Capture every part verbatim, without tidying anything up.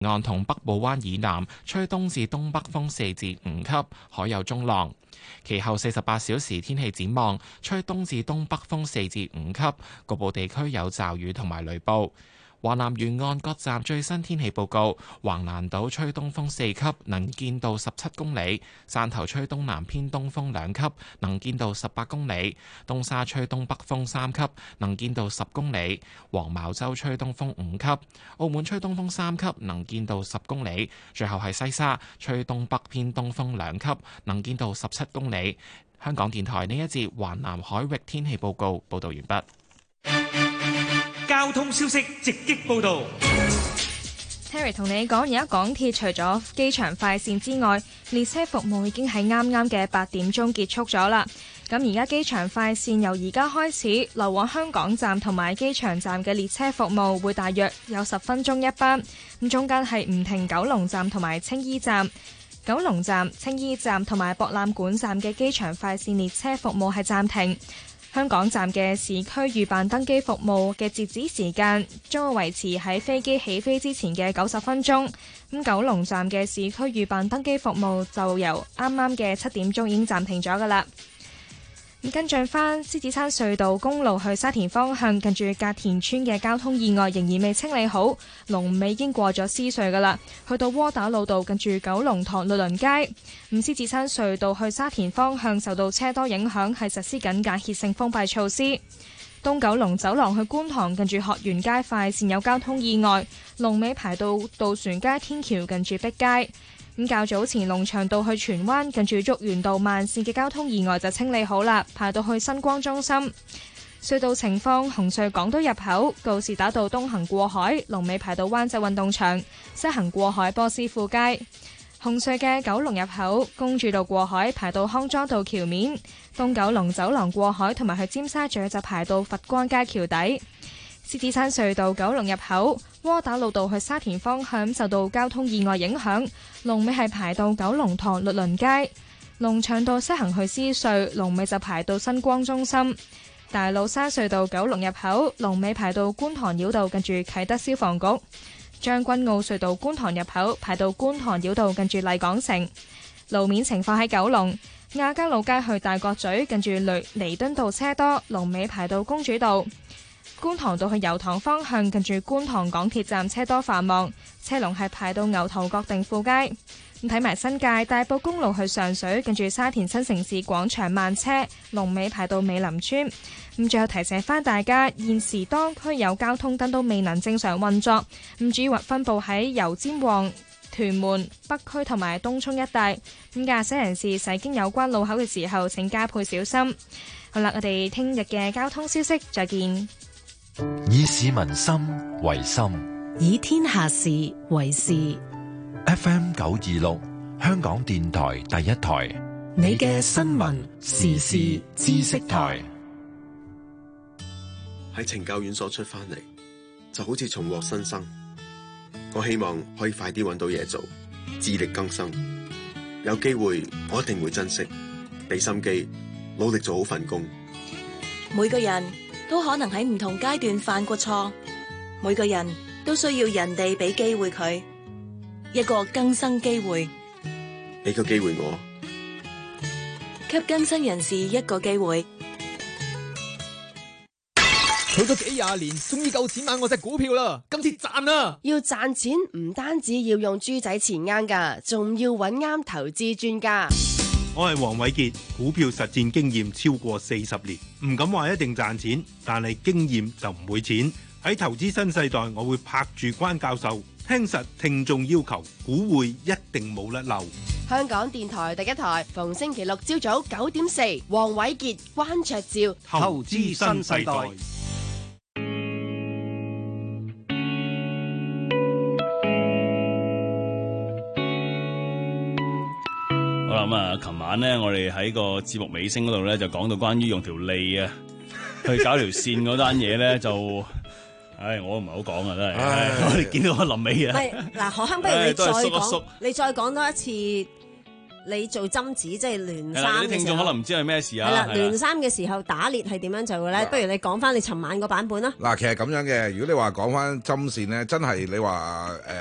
岸同北部灣以南吹東至東北風四至五級，海有中浪。其後四十八小時天氣展望，吹東至東北風四至五級，局部地區有驟雨同埋雷暴。華南沿岸各站最新天氣報告：橫瀾島吹東風四級，能見度十七公里；汕頭吹東南偏東風兩級，能見度十八公里；東沙吹東北風三級，能見度十公里；黃茅洲吹東風五級；澳門吹東風三級，能見度十公里；最後係西沙吹東北偏東風兩級，能見度十七公里。香港電台呢一節環南海域天氣報告報導完畢。 交通消息直擊報道。 Terry 同你講，而家港鐵除咗機場快線之外，列車服務已經喺啱啱嘅八點鐘結束咗啦。咁而家機場快線由而家開始流往香港站同埋機場站嘅列車服務會大約有十分鐘一班，咁中間係唔停九龍站同埋青衣站。九龍站、青衣站同埋博覽館站嘅機場快線列車服務係暫停。香港站嘅市區預辦登機服務嘅截止時間將會維持喺飛機起飛之前嘅九十分鐘。咁九龍站嘅市區預辦登機服務就由啱啱嘅七點鐘已經暫停咗㗎喇。跟進返獅子山隧道公路去沙田方向，近住隔田村嘅交通意外仍然未清理好，龍尾已經過咗獅隧噶啦，去到窩打老道近住九龍塘律倫街。咁獅子山隧道去沙田方向受到車多影響，係實施緊間歇性封閉措施。東九龍走廊去觀塘近住學園街快線有交通意外，龍尾排到渡船街天橋近住碧街。咁較早前龍翔道去荃灣近住竹園道慢線嘅交通意外就清理好啦，排到去新光中心。隧道情況：紅隧港島入口告士打道東行過海，龍尾排到灣仔運動場；西行過海波斯富街。紅隧嘅九龍入口公主道過海排到康莊道橋面，東九龍走廊過海同埋去尖沙咀就排到佛光街橋底。獅子山隧道九龍入口窩打老道去沙田方向受到交通意外影響，龍尾係排到九龍塘律倫街。龍翔道西行去獅隧，龍尾就排到新光中心。大老山隧道九龍入口龍尾排到觀塘繞道近住啟德消防局。將軍澳隧道觀塘入口排到觀塘繞道近住麗港城。路面情況喺九龍亞皆老街去大角咀近住雷彌敦道車多，龍尾排到公主道。觀塘道去油塘方向，近住觀塘港鐵站車多繁忙，車龍係排到牛頭角定富街。咁睇埋新界大埔公路去上水，近住沙田新城市廣場慢車，龍尾排到美林村。咁最後提醒翻大家，現時當區有交通燈都未能正常運作，咁主要分佈喺油尖旺、屯門、北區同埋東涌一帶。咁駕駛人士駛經有關路口嘅時候，請加倍小心。好啦，我哋聽日嘅交通消息再見。 以市民心為心， 以天下事為事。 F M 九二六，香港電台第一台， 你嘅新聞時事知識台。 喺懲教院所出翻嚟，就好似重獲新生。我希望可以快啲揾到嘢做，自力更生。有機會，我一定會珍惜，俾心機，努力做好份工。 每個人都可能喺唔同階段犯過錯，每個人都需要人哋俾機會佢，一個更生機會。 俾個機會我， 給更生人士一個機會。 儲咗幾廿年，終於夠錢買我隻股票啦！今次賺啦！ 要賺錢唔單止要用豬仔錢罌㗎，仲要揾啱投資專家。 我係黃偉傑，股票實戰經驗超過四十年，唔敢話一定賺錢，但係經驗就唔會錢。喺投資新世代，我會拍住關教授，聽實聽眾要求，股匯一定冇甩漏。 香港電台第一台，逢星期六朝早九點四，黃偉傑、關焯照， 投資新世代。 好啦，咁啊，琴晚咧，我哋喺個節目尾聲嗰度咧，就講到關於用條脷啊去搞條線嗰單嘢咧，就，唉，我都唔係好講啊，真係，我哋見到個臨尾啊。 係嗱，何香，不如你再講，你再講多一次，你做針子即係聯衫嘅時候。啲聽眾可能唔知係咩事啊。 係啦，聯衫嘅時候打裂係點樣做嘅咧？不如你講翻你尋晚個版本啦。 嗱，其實咁樣嘅，如果你話講翻針線咧，真係你話誒阿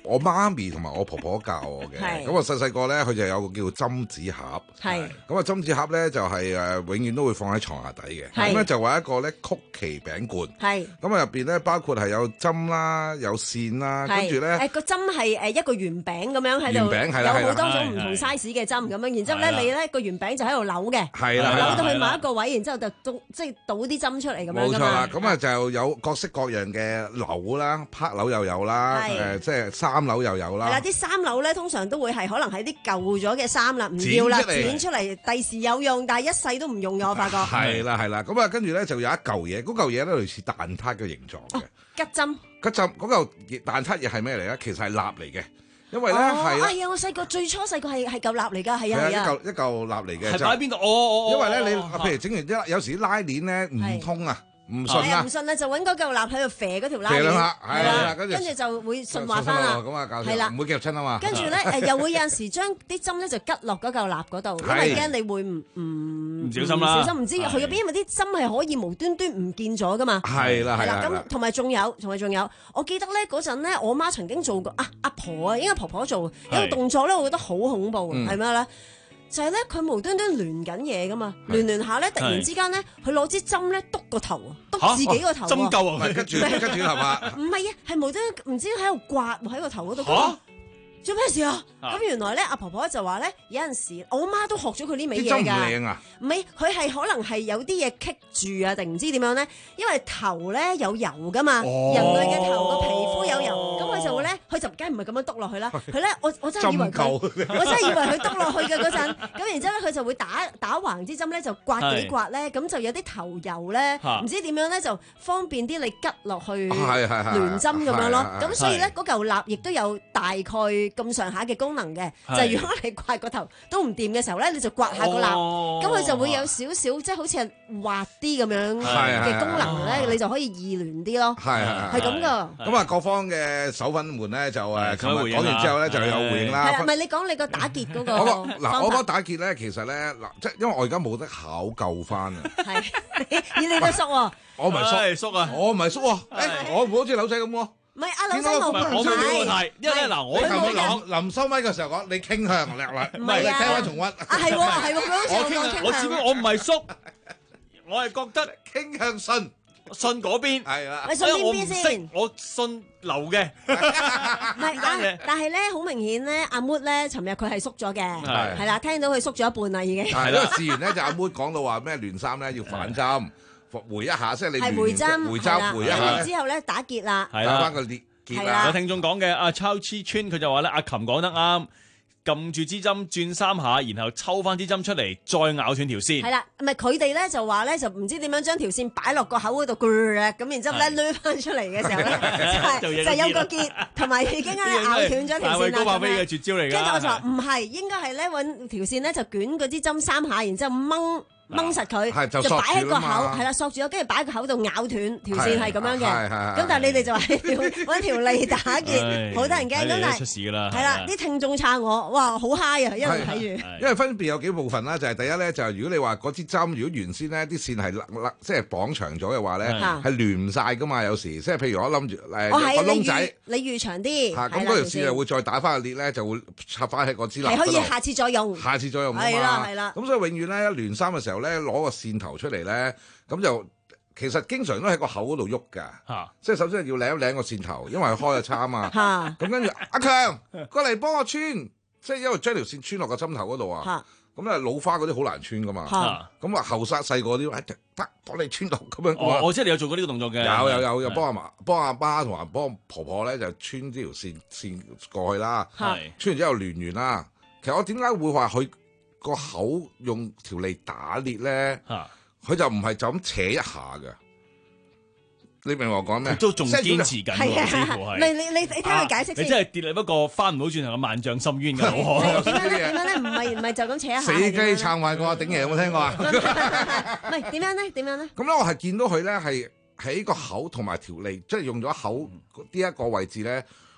我媽咪同埋我婆婆教我嘅。咁我細細個咧，佢就有個叫針紙盒。係。咁啊針紙盒咧就係誒永遠都會放喺床下底嘅。咁咧就話一個咧曲奇餅罐。係。咁啊入邊咧包括係有針啦，有線啦，跟住咧誒個針係誒一個圓餅咁樣喺度， 圓餅係啦， 有好多種唔同 size 嘅針咁樣，然之後咧你咧個圓餅就喺度扭嘅， 係啦， 扭到去某一個位，然之後就倒即係倒啲針出嚟咁樣。冇錯啦， 咁啊就有各式各樣嘅扭啦，拍扭又有啦，誒即係衫扭又有啦。係啦，啲衫扭咧通常都會係可能係啲舊咗嘅衫啦，唔要啦，剪出嚟，第時有用，但係一世都唔用嘅，我發覺。係啦係啦，咁啊跟住咧就有一嚿嘢，嗰嚿嘢咧類似蛋撻嘅形狀嘅。吉針。吉針嗰嚿蛋撻嘢係咩嚟咧？其實係蠟嚟嘅。因為咧係， 哎呀！我細個最初細個係係嚿蠟嚟㗎，係啊係啊，一嚿一嚿蠟嚟嘅， 係擺喺邊度？哦哦哦！ 因為咧你譬如整完啲，有時拉鏈咧唔通啊，唔順啊， 唔順啊，就揾嗰嚿蠟喺度啡嗰條拉鏈， 係啦，跟住跟住就會順滑翻啦。 咁啊，教授係啦， 唔會夾親啊嘛。 跟住咧誒，又會有陣時將啲針咧就吉落嗰嚿蠟嗰度，因為驚你會唔唔唔小心啦， 小心唔知佢入邊，因為啲針係可以無端端唔見咗噶嘛。 係啦係啦， 咁同埋仲有，同埋仲有，我記得咧嗰陣咧，我媽曾經做過啊，阿婆啊，應該婆婆做一個動作咧，我覺得好恐怖，係咩咧？就係咧，佢無端端亂緊嘢噶嘛，亂亂下咧，突然之間咧，佢攞支針咧篤個頭啊，篤自己個頭啊， 針灸啊， 跟住跟住係嘛？ 唔係啊，係無端唔知喺度刮喺個頭嗰度。做咩事啊？咁原來咧，阿婆婆就話咧，有陣時我媽都學咗佢呢味嘢㗎。 啲針唔靚啊！ 唔係，佢係可能係有啲嘢棘住啊，定唔知點樣咧？因為頭咧有油㗎嘛， 哦、 人類嘅頭個皮膚有油，咁佢就會咧，佢就梗係唔係咁樣篤落去啦。佢咧，我我真係以為佢，我真係以為佢篤落去嘅嗰陣，咁然之後咧，佢就會打打橫支針咧，就刮幾刮咧，咁就有啲頭油咧，唔知點樣咧，就方便啲你吉落去聯針咁樣咯。咁所以咧，嗰嚿蠟亦都有大概咁上下嘅功能嘅，就係如果你刮個頭都唔掂嘅時候咧，你就刮下個蠟，咁佢就會有少少即係好似係滑啲咁樣嘅功能咧，你就可以易亂啲咯。係係係咁噶。 咁啊，各方嘅手粉們咧就誒，琴日講完之後咧就有回應啦。 係啦，唔係你講你個打結嗰個。 嗱，我覺得打結咧，其實咧嗱，即係因為我而家冇得考究翻啊。 係，以你嘅叔喎。 我唔係叔，叔啊，我唔係叔喎。誒，我唔好似柳仔咁喎。 唔係阿柳生冇我冇俾個題，因為咧嗱，我琴日臨臨收咪嘅時候講，你傾向叻啦，唔係你聽翻重溫。 啊係喎係喎，佢好似我傾向。 我只不過我唔係叔，我係覺得傾向信信嗰邊係啦。 你信邊邊先？ 我信流嘅。 唔係，但但係咧好明顯咧，阿 Mood 咧，尋日佢係縮咗嘅，係啦，聽到佢縮咗一半啦已經。 係啦，試完咧就阿 Mood 講到話咩聯三咧要反針。回一下，即係你係回針， 回針回一下之後咧打結啦， 打翻個結結啦。 有聽眾講嘅阿超黐村，佢就話咧阿琴講得啱，撳住支針轉三下，然後抽翻支針出嚟，再咬斷條線。 係啦，唔係佢哋咧就話咧就唔知點樣將條線擺落個口嗰度，咁然之後咧攣翻出嚟嘅時候咧，就就有個結，同埋已經咧咬斷咗條線啦。 大衛高柏飛嘅絕招嚟㗎。 跟住我就話唔係，應該係咧揾條線咧就捲嗰支針三下，然之後掹。掹實佢，就擺喺個口，係啦，索住咗，跟住擺喺個口度咬斷條線，係咁樣嘅。咁但係你哋就話揾條脷打結，好得人驚。咁但係出事㗎啦， 係啦，啲聽眾撐我，哇，好 high 啊！一路睇住。 因為分別有幾部分啦，就係第一咧，就係如果你話嗰支針，如果原先咧啲線係即係綁長咗嘅話咧，係連唔晒㗎嘛。有時即係譬如我諗住誒個窿仔， 你預長啲， 咁嗰條線就會再打翻個裂咧，就會插翻喺個支蠟。 係可以下次再用。 下次再用㗎嘛。 係啦係啦。 咁所以永遠咧一連三嘅時候咧，攞個線頭出嚟咧，咁就其實經常都喺個口嗰度喐㗎，即係首先要擰一擰個線頭，因為開咗叉啊嘛。咁跟住阿強過嚟幫我穿，即係因為將條線穿落個針頭嗰度啊。咁咧老花嗰啲好難穿㗎嘛。咁啊後生細個啲得幫你穿到咁樣。 我我知你有做過呢個動作嘅。 有有有有幫阿媽、幫阿媽同埋幫婆婆咧，就穿呢條線線過去啦。穿完之後連完啦。其實我點解會話佢個口用條脷打裂咧？佢就唔係就咁扯一下嘅，你明我講咩？ 都仲堅持緊喎，似乎係。 你你你你聽佢解釋先。 你真係跌嚟不過翻唔到轉頭嘅萬丈深淵㗎。 點樣咧？點樣咧？唔係唔係就咁扯一下。 死雞撐壞過頂爺有冇聽過啊？ 唔係點樣咧？點樣咧？ 咁咧，我係見到佢咧係喺個口同埋條脷，即係用咗口呢一個位置咧，佢係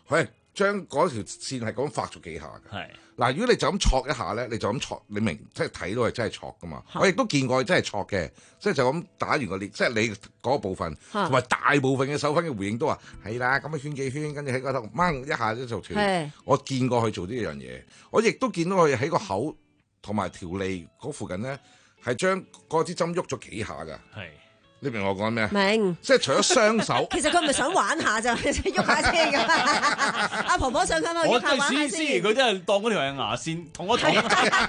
將嗰條線係咁發咗幾下嘅。 係嗱，如果你就咁戳一下咧，你就咁戳，你明即係睇到係真係戳噶嘛？我亦都見過係真係戳嘅，即係就咁打完個裂，即係你嗰個部分，同埋大部分嘅手分嘅回應都話係啦，咁啊圈幾圈，跟住喺個頭掹一下咧就斷。我見過佢做呢樣嘢，我亦都見到佢喺個口同埋條脷嗰附近咧，係將嗰支針喐咗幾下㗎。係。你明我講咩？ 明， 即係除咗雙手， 其實佢唔係想玩下咋，喐下先㗎。阿婆婆上佢咪喐下玩下先。 佢真係當嗰條係牙線，同我講。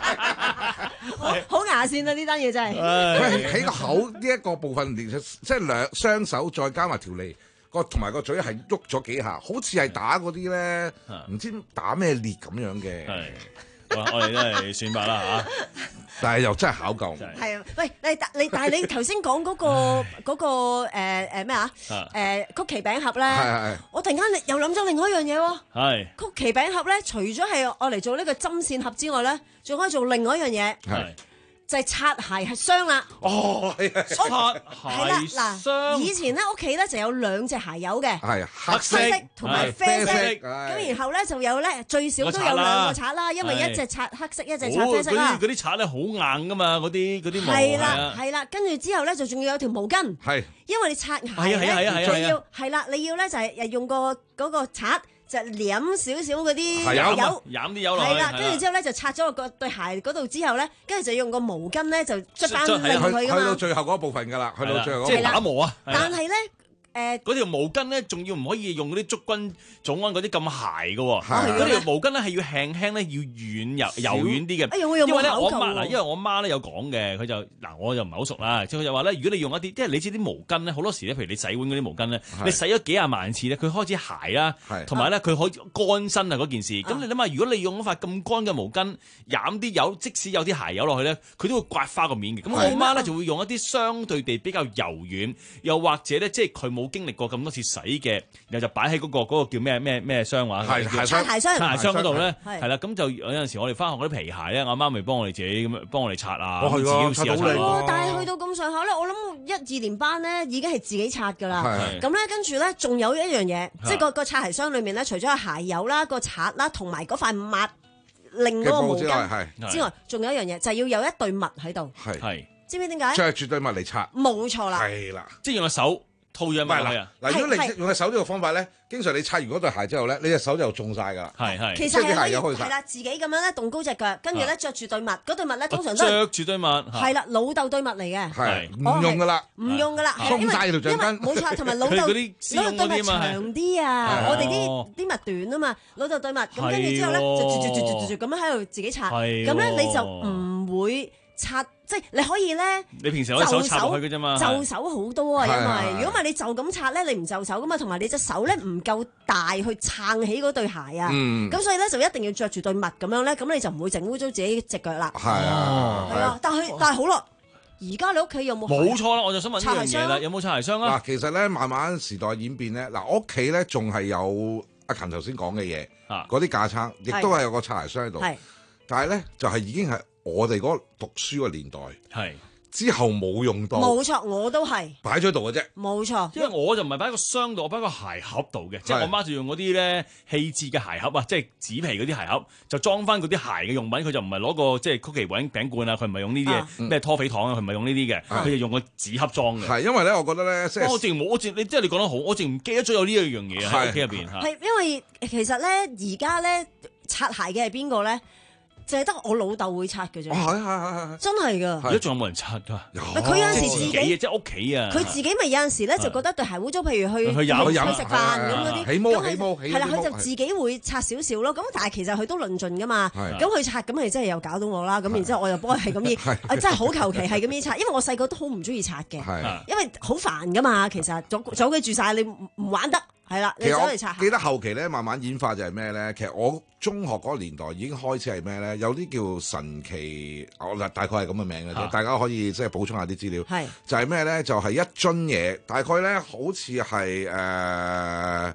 好牙線啊！呢單嘢真係。 佢喺個口呢一個部分，即係兩雙手再加埋條脷，個同埋個嘴係喐咗幾下，好似係打嗰啲咧，唔知打咩裂咁樣嘅。 我我哋都係算吧啦嚇， 但係又真係考究。 係啊，喂，你你但係你頭先講嗰個嗰個誒誒咩啊？誒曲奇餅盒咧，我突然間又諗咗另外一樣嘢喎。係曲奇餅盒咧，除咗係我嚟做呢個針線盒之外咧，仲可以做另外一樣嘢。係。就係擦鞋箱啦。哦，係啊，擦鞋箱。以前咧屋企咧就有兩隻鞋油嘅， 係黑色同埋啡色。咁然後咧就有咧最少都有兩個刷啦，因為一隻擦黑色，一隻擦啡色啦。 嗰啲刷咧好硬噶嘛，嗰啲嗰啲毛。 係啦係啦，跟住之後咧就仲要有條毛巾。係，因為你擦鞋咧，仲要係啦，你要咧就係用個嗰個刷。就舐少少嗰啲油， 舐啲油落去。 係啦，跟住之後咧就擦咗個對鞋嗰度之後咧，跟住就用個毛巾咧就捽翻令佢㗎嘛。 去到最後嗰部分㗎啦，去到最後嗰即係打磨啊。 但係咧。誒嗰條毛巾咧，仲要唔可以用嗰啲祝君早安嗰啲咁鞋嘅喎，嗰條毛巾咧係要輕輕咧，要軟柔柔軟啲嘅。因為咧我媽嗱，因為我媽咧有講嘅，佢就嗱我就唔係好熟啦，即係佢就話咧，如果你用一啲，即係你知啲毛巾咧，好多時咧，譬如你洗碗嗰啲毛巾咧，你洗咗幾廿萬次咧，佢開始鞋啦，同埋咧佢可以乾身啊嗰件事。咁你諗下，如果你用嗰塊咁乾嘅毛巾，染啲油，即使有啲鞋油落去咧，佢都會刮花個面嘅。咁我媽咧就會用一啲相對地比較柔軟，又或者咧即係佢冇。冇經歷過咁多次洗嘅，然後就擺喺嗰個嗰個叫咩咩咩箱話， 係鞋箱， 鞋箱， 鞋箱嗰度咧，係啦，咁就有陣時我哋翻學嗰啲皮鞋咧，我媽咪幫我哋自己咁樣幫我哋擦啊，自己試下擦。 但係去到咁上下咧，我諗一二年班咧已經係自己擦噶啦。咁咧跟住咧，仲有一樣嘢，即係個個擦鞋箱裏面咧，除咗係鞋油啦、個刷啦，同埋嗰塊抹令嗰個毛巾之外，仲有一樣嘢，就係要有一對襪喺度。 係， 知唔知點解？ 着住對襪嚟擦。 冇錯啦。 係啦， 即係用個手。套咗埋去啊！ 嗱，如果你用隻手呢個方法咧，經常你擦完嗰對鞋之後咧，你隻手就中晒㗎啦。 係係， 其實係可以係啦，自己咁樣咧，動高隻腳，跟住咧着住對襪，嗰對襪咧通常都着住對襪。 係啦，老豆對襪嚟嘅。 係唔用㗎啦， 唔用㗎啦， 鬆晒條橡筋。 冇錯，同埋老豆老豆對襪長啲啊，我哋啲啲襪短啊嘛，老豆對襪咁跟住之後咧，就住住住住住咁樣喺度自己擦，咁咧你就唔會。擦即係你可以咧， 你平時攞手擦落去嘅啫嘛， 就手好多啊，因為如果唔係你就咁擦咧，你唔就手噶嘛，同埋你隻手咧唔夠大去撐起嗰對鞋啊，咁所以咧就一定要着住對襪咁樣咧，咁你就唔會整污糟自己隻腳啦。係啊，係啊，但係但係好咯，而家你屋企有冇？ 冇錯啦，我就想問呢樣嘢啦，有冇擦鞋箱啊？ 嗱，其實咧慢慢時代演變咧，嗱我屋企咧仲係有阿勤頭先講嘅嘢，嗰啲架撐亦都係有個擦鞋箱喺度，但係咧就係已經係。我哋嗰個讀書嘅年代，係之後冇用到， 冇錯，我都係擺咗喺度嘅啫， 冇錯。 因為我就唔係擺喺個箱度，我擺喺個鞋盒度嘅，即係我媽就用嗰啲咧氣質嘅鞋盒啊，即係紙皮嗰啲鞋盒，就裝翻嗰啲鞋嘅用品。佢就唔係攞個即係曲奇餅餅罐啊，佢唔係用呢啲嘅咩拖肥糖啊，佢唔係用呢啲嘅，佢就用個紙盒裝嘅。 係因為咧，我覺得咧，即係我淨冇，我淨你即係你講得好，我淨唔記得咗有呢一樣嘢喺屋企入邊嚇。 係因為其實咧，而家咧擦鞋嘅係邊個咧？就係得我老豆會擦嘅啫， 係係係係， 真係㗎。 而家仲有冇人擦㗎？ 佢有陣時自己即係屋企啊， 佢自己咪有陣時咧就覺得對鞋污糟，譬如去去食飯咁嗰啲， 起毛起毛係啦，佢就自己會擦少少咯。咁但係其實佢都論盡㗎嘛。咁佢擦咁，咪真係又搞到我啦。咁然之後我又幫佢係咁依，真係好求其係咁依擦。因為我細個都好唔中意擦嘅，因為好煩㗎嘛。其實早早佢住晒，你唔玩得。係啦，你走嚟擦。 記得後期咧，慢慢演化就係咩咧？其實我中學嗰個年代已經開始係咩咧？有啲叫神奇，我大概係咁嘅名嘅啫。啊、大家可以即係補充下啲資料。係是就係咩咧？就係、是、一樽嘢，大概咧好似係誒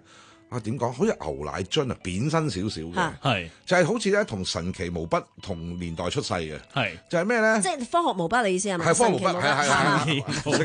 啊點講？好似牛奶樽啊，扁身少少嘅， 係就係好似咧同神奇毛筆同年代出世嘅， 係就係咩咧？ 即係科學毛筆，你意思係咪？ 係科學毛筆，係係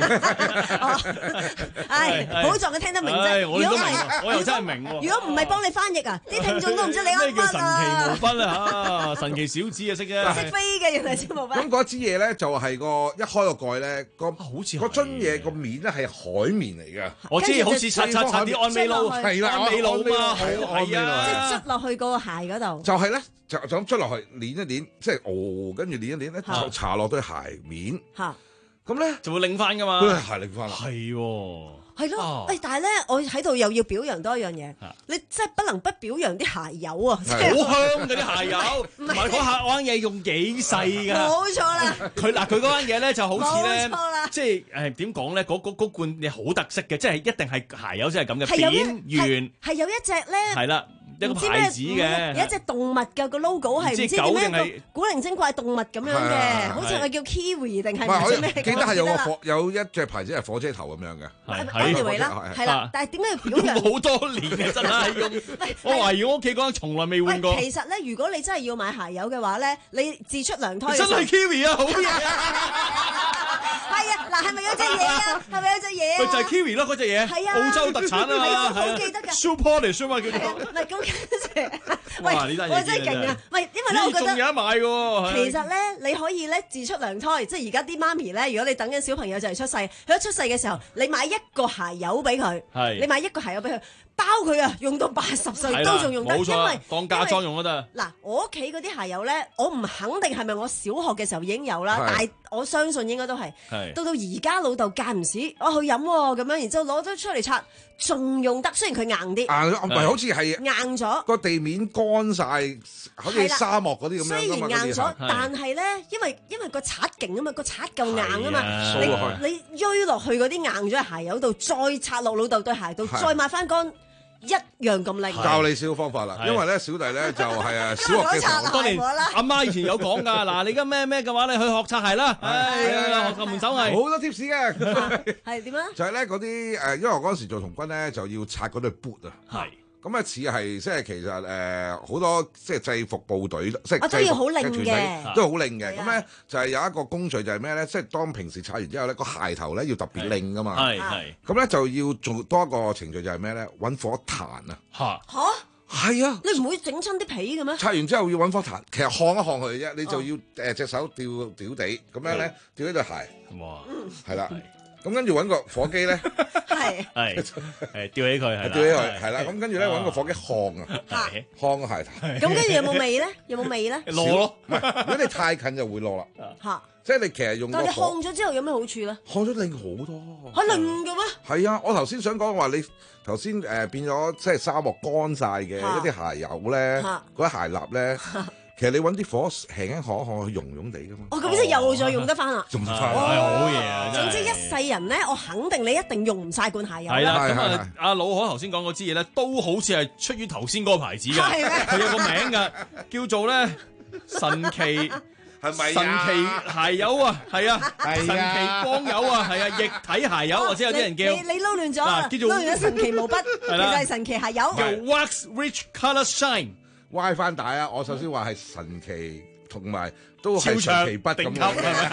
係。係好在佢聽得明啫。 我都明，我又真係明喎。 如果唔係幫你翻譯啊，啲聽眾都唔知你啱乜啊。 咩叫神奇毛筆啊？嚇，神奇小子啊，識啫。 識飛嘅原來小毛筆。 咁嗰支嘢咧就係個一開個蓋咧個好似個樽嘢個面咧係海綿嚟嘅。 我知好似擦擦擦啲安美露， 係啦， 安美露嘛，係啊， 即係捽落去個鞋嗰度。 就係咧，就就咁捽落去，捏一捏，即係哦，跟住捏一捏咧，就搽落對鞋面。 嚇， 咁咧就會擰翻噶嘛。 對鞋擰翻啦。 係喎。 係咯，誒，但係咧，我喺度又要表揚多一樣嘢，你真係不能不表揚啲鞋油啊！ 好香嗰啲鞋油，唔係嗰下嗰間嘢用幾細㗎？ 冇錯啦。 佢嗱佢嗰間嘢咧就好似咧冇錯啦， 即係誒點講咧？嗰嗰嗰罐嘢好特色嘅，即係一定係鞋油先係咁嘅，扁圓係有一隻咧。 係啦。一個牌子嘅， 有一隻動物嘅個 logo 係唔知點樣古靈精怪動物咁樣嘅，好似係叫 Kiwi 定係唔知咩？ 記得係有個火有一隻牌子係火車頭咁樣嘅。 anyway 啦，係啦，但係點解要表揚？ 好多年嘅真係用，我懷疑我屋企嗰陣從來未換過。 其實咧，如果你真係要買鞋油嘅話咧，你自出娘胎。 真係 Kiwi 啊，好嘢啊！ 係啊，嗱，係咪有隻嘢啊？係咪有隻嘢啊？ 佢就係 Kiwi 咯，嗰隻嘢。 係啊， 澳洲特產啊嘛， 好記得㗎。 Super 嚟，Super 叫做。 唔係咁。 喂，我真係勁啊！喂，因為咧，我覺得仲有得買嘅。 其實咧，你可以咧自出娘胎，即係而家啲媽咪咧，如果你等緊小朋友就嚟出世，佢一出世嘅時候，你買一個鞋油俾佢，你買一個鞋油俾佢，包佢啊，用到八十歲都仲用得，因為當嫁妝用都得。 嗱，我屋企嗰啲鞋油咧，我唔肯定係咪我小學嘅時候已經有啦，但係我相信應該都係。到到而家老豆間唔時，我去飲喎咁樣，然之後攞咗出嚟擦，仲用得，雖然佢硬啲， 硬唔係好似係硬咗個地面乾晒，好似沙漠嗰啲咁樣。 雖然硬咗，但係咧，因為因為個刷勁啊嘛，個刷夠硬啊嘛，你你鋥落去嗰啲硬咗嘅鞋油度，再擦落老豆對鞋度，再抹翻乾。一樣咁靚， 教你少個方法啦。因為咧，小弟咧就係啊，小學嘅時候， 當年阿媽以前有講㗎。嗱，你而家咩咩嘅話，你去學擦鞋啦。係啊，學校門手藝好多 tips 嘅。 係點啊？ 就係咧嗰啲誒，因為我嗰陣時做童軍咧，就要擦嗰對 boot 啊。 係。 咁啊似係即係其實誒好多即係制服部隊，即係都要好靚嘅， 都好靚嘅。咁咧就係有一個工序就係咩咧？即係當平時擦完之後咧，個鞋頭咧要特別靚噶嘛。 係係。 咁咧就要做多一個程序就係咩咧？揾火彈啊！ 嚇嚇係啊！ 你唔會整親啲皮嘅咩？ 擦完之後要揾火彈，其實烘一烘佢啫。你就要誒隻手吊吊地咁樣咧，吊呢對鞋。 哇！ 係啦。咁跟住揾個火機咧， 係係誒吊起佢，係吊起佢，係啦。咁跟住咧揾個火機烘啊，烘個鞋頭。 咁跟住有冇味咧？有冇味咧？ 落咯， 唔係如果你太近就會落啦。 嚇！ 即係你其實用個火。 但係你烘咗之後有咩好處咧？ 烘咗靚好多。 嚇靚嘅咩？ 係啊！我頭先想講話你頭先誒變咗即係沙漠乾晒嘅一啲鞋油咧，嗰啲鞋蠟咧。其實你揾啲火輕輕烘一烘，佢溶溶地噶嘛。 哦，咁即係又再用得翻啦。 用得翻， 係好嘢啊！ 總之一世人咧，我肯定你一定用唔晒罐鞋油。 係啦，咁啊，阿老可頭先講嗰支嘢咧，都好似係出於頭先嗰個牌子嘅，佢有個名㗎，叫做咧神奇係咪神奇鞋油啊？係啊，神奇光油啊，係啊，液體鞋油或者有啲人叫你你撈亂咗啦，撈亂咗神奇毛筆，其實係神奇鞋油。 叫 Wax Rich Colour Shine。 歪翻大啊！我首先話係神奇，同埋都係神奇筆咁樣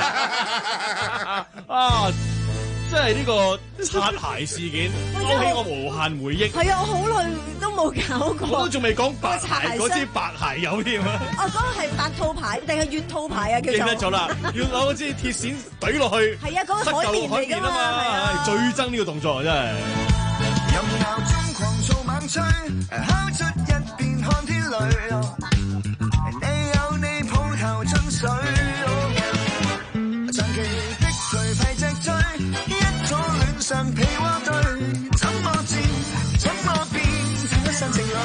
啊！即係呢個擦鞋事件，勾起我無限回憶。 係啊，我好耐都冇搞過。 我都仲未講白鞋嗰支白鞋油添啊！ 哦，嗰個係白兔牌定係月兔牌啊？叫做記得咗啦，要攞嗰支鐵線懟落去。 係啊，嗰個海綿嚟㗎嘛， 最憎呢個動作真係。 任鬧中狂躁猛吹，敲出一片看天雷。你有你抱頭進水，長期的頹廢脊椎，一左戀上被窩堆，怎麼戰，怎麼變，成一身情侶。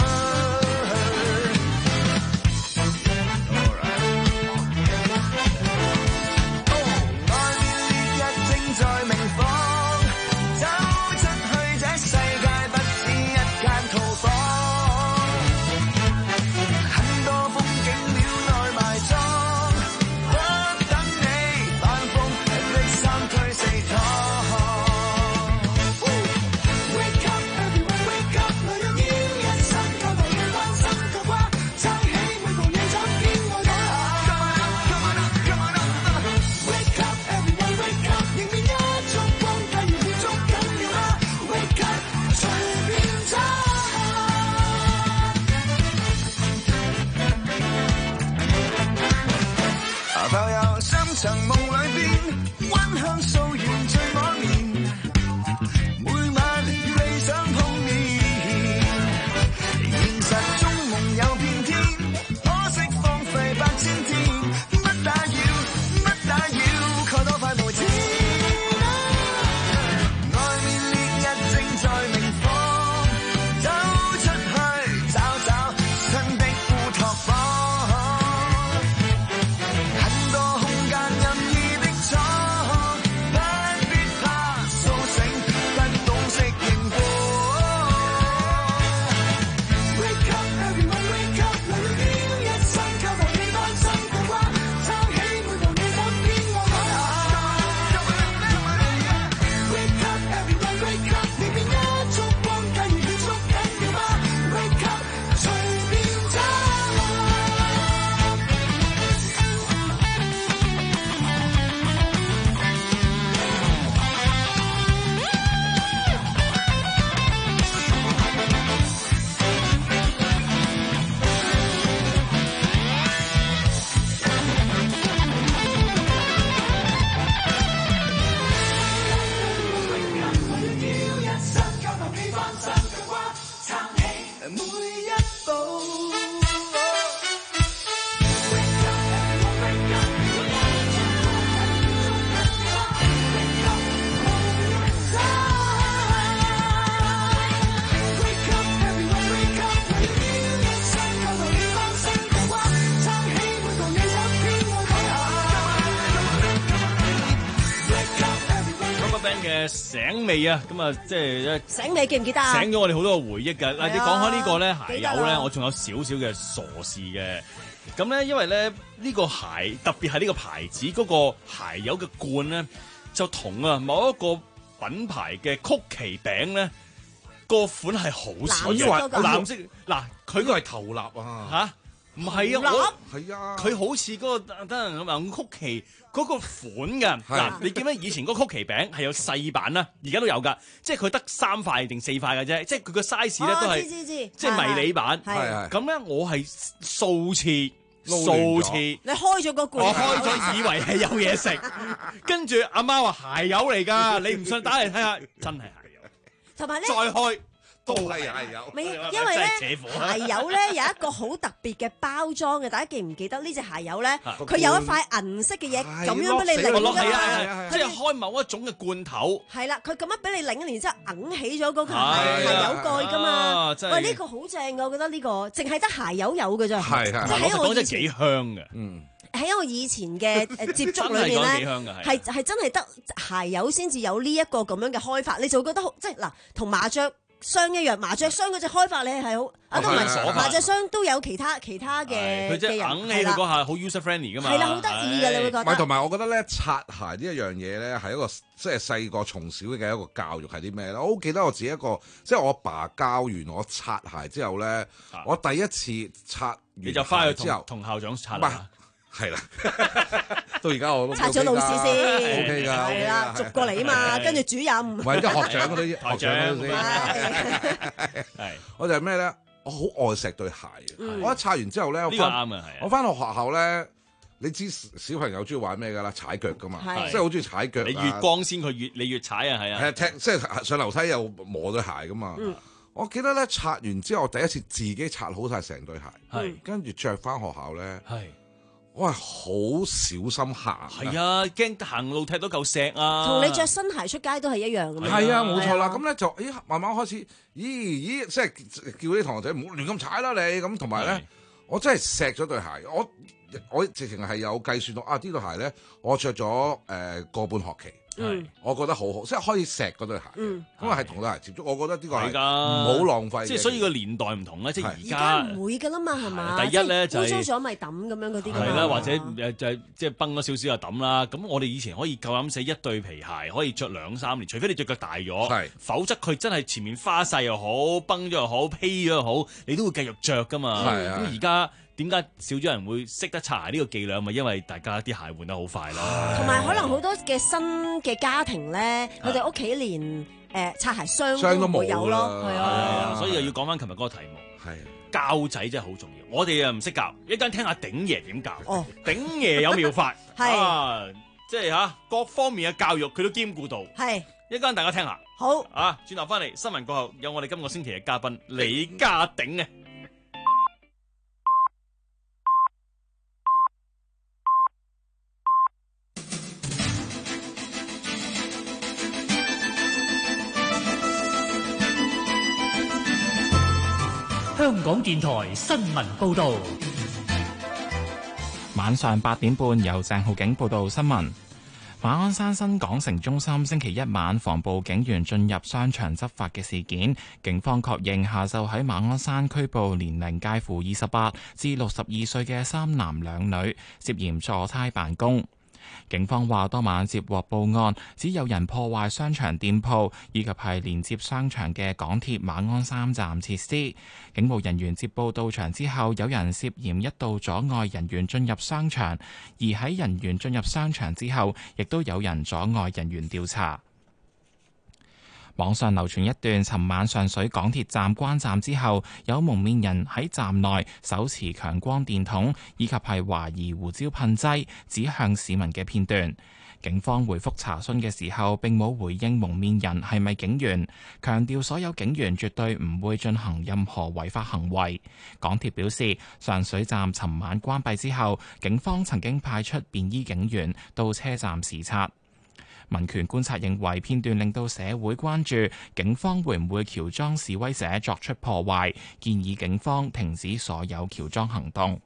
外面烈日正在明放，走出去這世界不止一間套房。 場夢裏邊，溫香素原最滿面，每晚理想碰面，現實中夢有片天，可惜荒廢百千天，乜打擾，乜打擾，蓋多塊無知。外面烈日正在明火，走出去找找新的烏托邦。 嘅醒味啊，咁啊即係醒味記唔記得啊？ 醒咗我哋好多個回憶㗎。嗱，你講開呢個咧鞋油咧， 記得我仲有少少嘅傻事嘅。咁咧，因為咧呢個鞋特別係呢個牌子嗰個鞋油嘅罐咧，就同啊某一個品牌嘅曲奇餅咧個款係好似嘅，藍色嗱，佢個係頭蠟啊嚇。唔係啊，我係啊，佢好似嗰、那個得人咁樣曲奇嗰個款㗎。嗱，你記唔記得以前嗰個曲奇餅係有細版啦，而家都有㗎，即係佢得三塊定四塊嘅啫，即係佢個 size 咧都係、哦、即係迷你版。係咁咧，我係數次數次， 你開咗個罐， 我開咗以為係有嘢食，跟住阿媽話鞋油嚟㗎，你唔信打嚟睇下，真係鞋油。 同埋咧， 再開。 都係鞋油， 因為咧鞋油咧有一個好特別嘅包裝嘅，大家記唔記得呢隻鞋油咧？佢有一塊銀色嘅嘢咁樣俾你擰㗎嘛， 即係開某一種嘅罐頭。 係啦，佢咁樣俾你擰，然之後揞起咗嗰個鞋油蓋㗎嘛。喂，呢個好正㗎，我覺得呢個淨係得鞋油有㗎咋。 係係，即係喺我以前幾香嘅。嗯。 喺我以前嘅誒接觸裏面咧，係係真係得鞋油先至有呢一個咁樣嘅開法，你就會覺得好即係嗱，同麻雀箱一樣，麻雀箱嗰隻開法咧係好，啊都唔係麻雀箱都有其他其他嘅佢即係硬起佢嗰下好 user friendly 噶嘛， 係啦，好得意嘅你會覺得。 唔係同埋我覺得咧，擦鞋呢一樣嘢咧係一個即係細個從小嘅一個教育係啲咩咧？我好記得我自己一個，即係我阿爸教完我擦鞋之後咧，我第一次擦完你就翻去之後同校長擦啦。 係啦，到而家我都擦咗老師先 ，OK 㗎， 係啦，逐過嚟啊嘛，跟住主任， 唔係即係學長嗰啲，學長嗰啲先，係，我就係咩咧？我好愛錫對鞋嘅，我一擦完之後咧， 呢個啱啊，係， 我翻到學校咧，你知小朋友中意玩咩㗎啦？踩腳㗎嘛，即係好中意踩腳。 你越光鮮，佢越你越踩啊，係啊， 係踢，即係上樓梯又磨對鞋㗎嘛。我記得咧，擦完之後，我第一次自己擦好晒成對鞋，係，跟住着翻學校咧，係。我係好小心行， 係啊，驚行路踢到嚿石啊！ 同你着新鞋出街都係一樣嘅。 係啊，冇錯啦。咁咧就，咦，慢慢開始，咦咦，即係叫啲同學仔唔好亂咁踩啦你。咁同埋咧，我真係錫咗對鞋。我我直情係有計算到啊！呢對鞋咧，我着咗誒個半學期。嗯，我覺得好好，即係可以錫嗰對鞋。嗯，咁啊係同對鞋接觸，我覺得呢個係唔好浪費。 即係所以個年代唔同咧，即係而家。 而家唔會㗎啦嘛，係嘛？ 第一咧就係污糟咗咪抌咁樣嗰啲㗎嘛。 係啦，或者誒就係即係崩咗少少就抌啦。咁我哋以前可以夠膽死一對皮鞋可以着兩三年，除非你隻腳大咗，係，否則佢真係前面花晒又好，崩咗又好，披咗又好，你都會繼續着㗎嘛。係啊。咁而家。點解少咗人會識得擦鞋呢個伎倆？咪因為大家啲鞋換得好快咯。 同埋可能好多嘅新嘅家庭咧，佢哋屋企連誒擦鞋箱都冇有咯。係啊， 所以又要講翻琴日嗰個題目。係教仔真係好重要。我哋啊唔識教，一陣聽下鼎爺點教。哦，鼎爺有妙法，係啊，即係吓各方面嘅教育佢都兼顧到。係，一陣大家聽下。好啊，轉頭翻嚟新聞過後，有我哋今個星期嘅嘉賓李家鼎啊。 香港電台新聞報道， 晚上八點半由鄭浩景報道新聞。馬鞍山新港城中心星期一晚防暴警員進入商場執法嘅事件，警方確認下晝喺馬鞍山拘捕年齡介乎二十八至六十二歲嘅三男兩女，涉嫌阻差辦公。警方話當晚接獲報案，指有人破壞商場店鋪以及係連接商場嘅港鐵馬鞍山站設施。警務人員接報到場之後，有人涉嫌一度阻礙人員進入商場，而喺人員進入商場之後，亦都有人阻礙人員調查。網上流傳一段尋晚上水港鐵站關站之後，有蒙面人喺站內手持強光電筒以及係懷疑胡椒噴劑指向市民嘅片段。警方回覆查詢嘅時候並冇回應蒙面人係咪警員，強調所有警員絕對唔會進行任何違法行為。港鐵表示，上水站尋晚關閉之後，警方曾經派出便衣警員到車站視察。民權觀察認為片段令到社會關注警方會唔會喬裝示威者作出破壞，建議警方停止所有喬裝行動。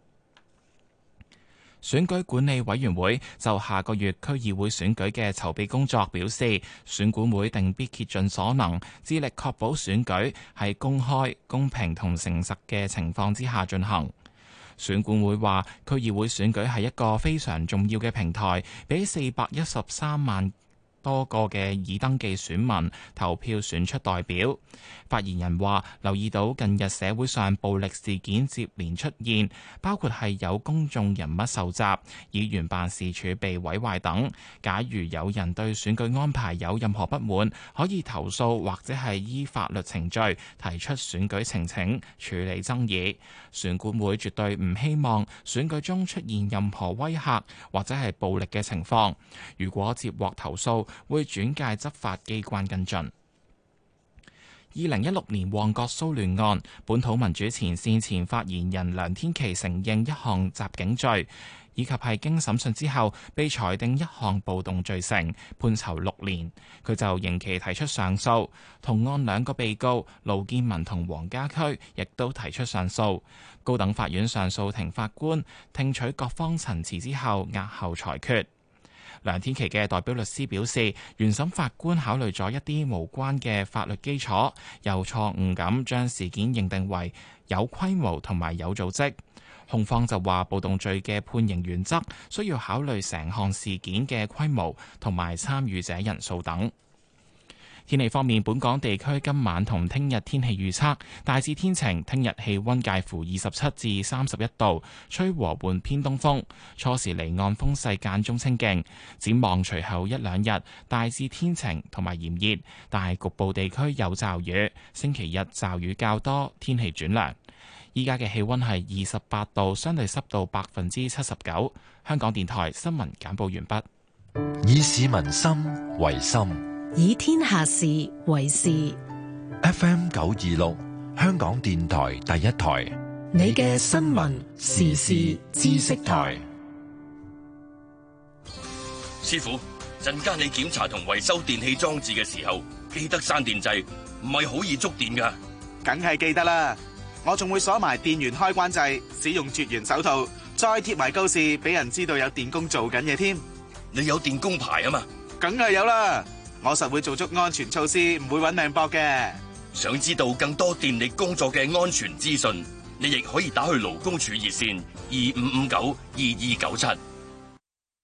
選舉管理委員會就下個月區議會選舉嘅籌備工作表示，選管會定必竭盡所能，致力確保選舉喺公開、公平同誠實嘅情況之下進行。選管會話，區議會選舉係一個非常重要嘅平台，俾四百一十三萬多個嘅已登記選民投票選出代表。發言人話，留意到近日社會上暴力事件接連出現，包括係有公眾人物受襲、議員辦事處被毀壞等。假如有人對選舉安排有任何不滿，可以投訴或者係依法律程序提出選舉呈請處理爭議。選管會絕對唔希望選舉中出現任何威嚇或者係暴力嘅情況。如果接獲投訴，會轉介執法機關跟進。二零一六年旺角騷亂案，本土民主前線前發言人梁天琦承認一項襲警罪，以及係經審訊之後被裁定一項暴動罪成，判囚六年。佢就刑期提出上訴。同案兩個被告盧建文同黃家駒亦都提出上訴。高等法院上訴庭法官聽取各方陳詞之後，押後裁決。梁天琦嘅代表律師表示，原審法官考慮咗一啲無關嘅法律基礎，又錯誤咁將事件認定為有規模同埋有組織。控方就話，暴動罪嘅判刑原則需要考慮成項事件嘅規模同埋參與者人數等。天氣方面，本港地區今晚同聽日天氣預測大致天晴，聽日氣溫介乎二十七至三十一度，吹和緩偏東風，初時離岸風勢間中清勁。展望隨後一兩日大致天晴同埋炎熱，但係局部地區有驟雨。星期日驟雨較多，天氣轉涼。依家嘅氣溫係二十八度，相對濕度百分之七十九。香港電台新聞簡報完畢。 以市民心為心， 以天下事為事。 F M 九二六，香港電台第一台， 你嘅新聞時事知識台。 師傅，陣間你檢查同維修電器裝置嘅時候，記得閂電掣，唔係好易觸電噶。 梗係記得啦，我仲會鎖埋電源開關掣，使用絕緣手套，再貼埋告示，俾人知道有電工做緊嘢添。 你有電工牌啊嘛？ 梗係有啦。我實會做足安全措施，唔會揾命搏嘅。 想知道更多電力工作嘅安全資訊，你亦可以打去勞工處熱線二五五九二二九七。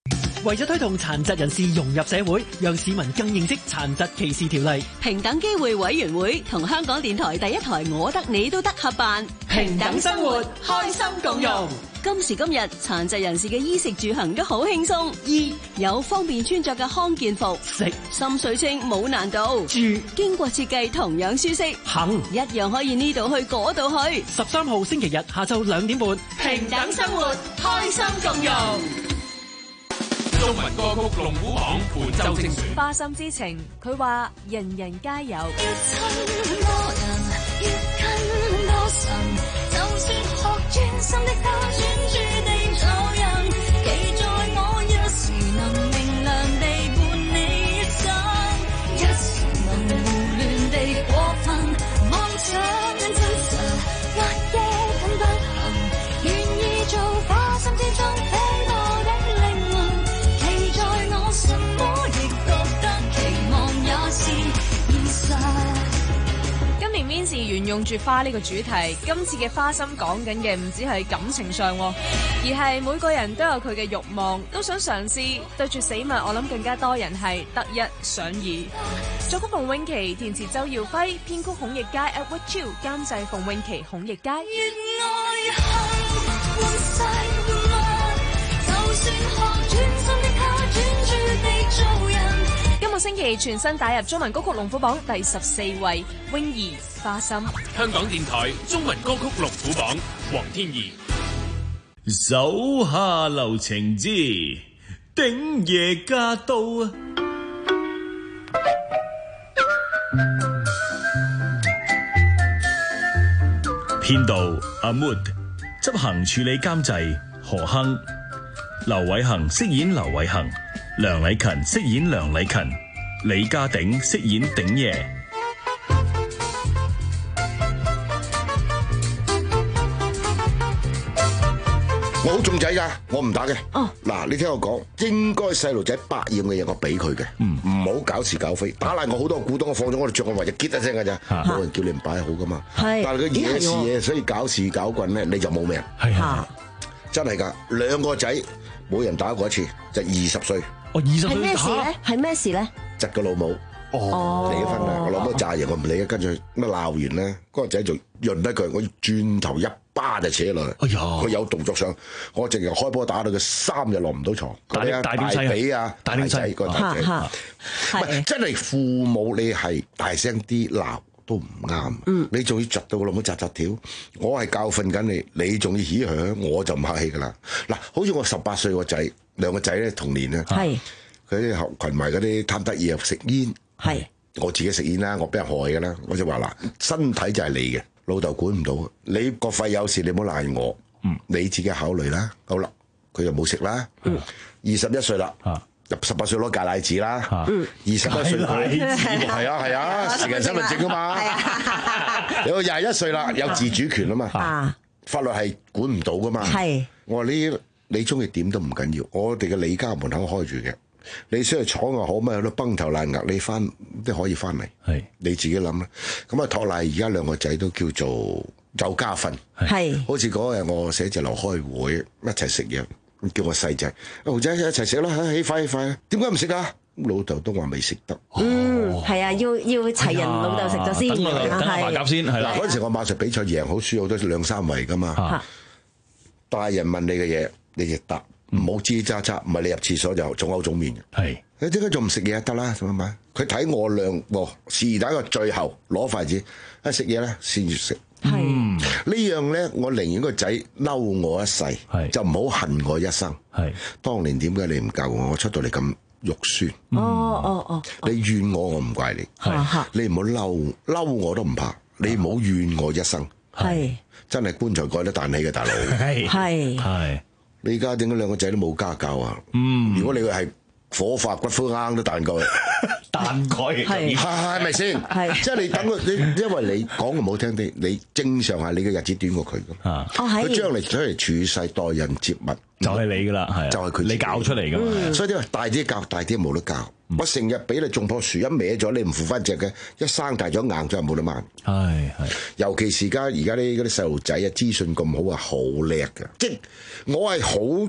為咗推動殘疾人士融入社會，讓市民更認識殘疾歧視條例， 平等機會委員會同香港電台第一台我得你都得合辦平等生活，開心共融。 今時今日，殘疾人士嘅衣食住行都好輕鬆。衣有方便穿着嘅康健服， 食心水清冇難度， 住經過設計同樣舒適， 行一樣可以呢度去嗰度去。 十三號星期日下晝兩點半， 平等生活，開心共融。 中文歌曲龍虎榜伴奏精選。 花心之情，佢話人人皆有。 要親多人，要跟多神，就算學專心的他，專注地做人，期在我一時能明亮地伴你一生，一時能胡亂地過分，妄想真實，壓抑很不幸，願意做花心之中飛過的靈魂。什麼亦覺得期望也是現實。 今年 Minzy 沿用住花呢個主題，今次嘅花心講緊嘅唔止係感情上，而係每個人都有佢嘅慾望，都想嘗試。對住死物，我諗更加多人係得一想二。作曲馮詠琪，填詞周耀輝，編曲孔奕佳 Edward Chiu， 監製馮詠琪、孔奕佳。 越愛恨換世換物，就算學專心的他，專注地做人。 今個星期全新打入中文歌曲龍虎榜第十四位，泳兒花心。 香港電台中文歌曲龍虎榜，黃天怡。 手下留情之鼎爺駕到啊！編導阿 Mood， 執行處理監製何亨，劉偉恒飾演劉偉恒，梁禮勤飾演梁禮勤，李家鼎飾演鼎爺。 我好重仔㗎，我唔打嘅。哦，嗱，你聽我講，應該細路仔百厭嘅嘢，我俾佢嘅，唔好搞事搞非。打爛我好多股東，我放咗我哋著我為就結一聲㗎咋，冇人叫你唔擺好㗎嘛。係，但係佢惹事嘢，所以搞事搞棍咧，你就冇命。係啊，真係㗎，兩個仔冇人打過一次，就二十歲。 哦，二十歲係咩事咧？係咩事咧？ 窒個老母。哦，離咗婚啦，我老母炸嘢，我唔理啊。跟住乜鬧完咧，嗰個仔就潤得佢，我轉頭一巴就扯落去。哎呀！佢有動作上，我淨係開波打到佢三日落唔到床。大大髀啊，大仔個大仔，唔係真係父母，你係大聲啲鬧都唔啱。嗯，你仲要窒到個老母扎扎條，我係教訓緊你，你仲要起響，我就唔客氣噶啦。嗱，好似我十八歲個仔，兩個仔咧同年咧，係佢啲學群埋嗰啲貪得意又食煙。係我自己食煙啦，我俾人害噶啦，我就話嗱，身體就係你嘅，老豆管唔到，你個肺有事你唔好賴我，嗯，你自己考慮啦。好啦，佢就冇食啦，嗯，二十一歲啦，入十八歲攞戒奶紙啦，嗯，二十一歲佢係啊係啊，成人身份證啊嘛，有廿一歲啦，有自主權啊嘛，法律係管唔到噶嘛，係，我話你你中意點都唔緊要，我哋嘅李家門口開住嘅。你想去闖又好咩？都崩頭爛額，你翻都可以翻嚟。係你自己諗啦。咁啊，托賴而家兩個仔都叫做有家訓。係，好似嗰日我寫字樓開會一齊食嘢，叫我細仔，豪仔一齊食啦，起快起快。點解唔食啊？老豆都話未食得。 嗯，係啊，要要齊人老豆食咗先。等我等下馬甲先係啦。 嗱，嗰陣時我馬術比賽贏好輸好多兩三圍噶嘛。大人問你嘅嘢，你就答。唔好吱吱喳喳，唔係你入廁所就總口總面嘅。係，你點解仲唔食嘢？得啦，做乜買？佢睇我兩個是但個最後攞筷子，一食嘢咧先至食。係呢樣咧，我寧願個仔嬲我一世，就唔好恨我一生。係，當年點解你唔教我？我出到嚟咁肉酸。哦哦哦，你怨我，我唔怪你。係，你唔好嬲，嬲我都唔怕，你唔好怨我一生。係，真係棺材蓋得彈起嘅大佬。係係係。你而家點解兩個仔都冇家教啊？嗯，如果你係火化骨灰罌都彈過去，彈過去係係咪先？係即係你等佢，你因為你講唔好聽啲，你正常係你嘅日子短過佢噶嘛。哦，係。佢將嚟出嚟處世待人接物， 就係你噶啦，係就係佢你教出嚟噶嘛。 所以啲話大啲教，大啲冇得教。我成日俾你種棵樹，一歪咗你唔扶翻隻嘅，一生大咗硬咗冇得掹。係係，尤其是而家而家啲嗰啲細路仔啊，資訊咁好啊，好叻㗎。即係我係好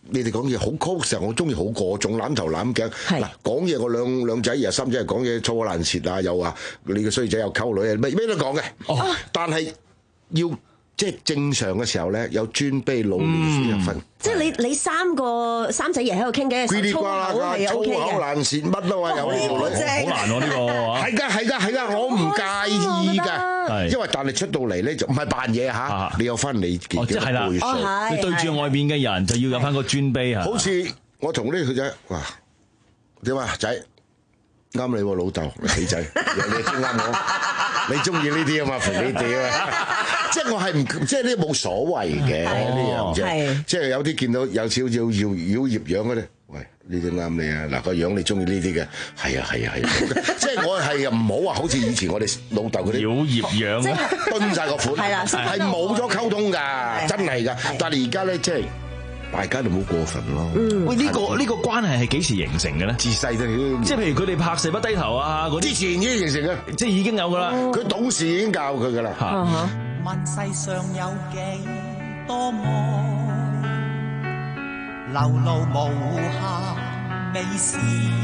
你哋講嘢好曲成，我中意好過重攬頭攬頸。嗱，講嘢我兩兩仔又三仔又講嘢粗口爛舌啊，又話你個衰仔又溝女啊，咩咩都講嘅。哦，但係要即係正常嘅時候咧，有尊卑老嫩先有分。 即係你你三個三仔爺喺度傾偈嘅時候，粗口係 O K 嘅。 粗口爛舌乜都話有呢條女， 好難喎呢個。 係㗎係㗎係㗎，我唔介意㗎，因為但係出到嚟咧就唔係扮嘢嚇，你有翻你自己嘅輩數。 你對住外邊嘅人就要有翻個尊卑嚇。 好似我同呢個仔，哇點啊仔啱你喎老豆，死仔，你先啱我，你中意呢啲啊嘛，陪你哋啊嘛。即係我係唔即係呢冇所謂嘅呢樣啫，即係有啲見到有少少搖搖葉樣嗰啲，喂呢啲啱你啊！嗱個樣你中意呢啲嘅，係啊係啊係啊！即係我係唔好話好似以前我哋老豆嗰啲搖葉樣啊， 蹲曬個款，係冇咗溝通㗎，真係㗎。但係而家咧即係。大家就冇過分咯。 喂，呢個呢個關係係幾時形成嘅咧？ 自細都即係譬如佢哋拍射不低頭啊嗰啲， 之前已經形成嘅， 即係已經有㗎啦。佢董事已經教佢㗎啦。 問世上有幾多愛，流露無限美事，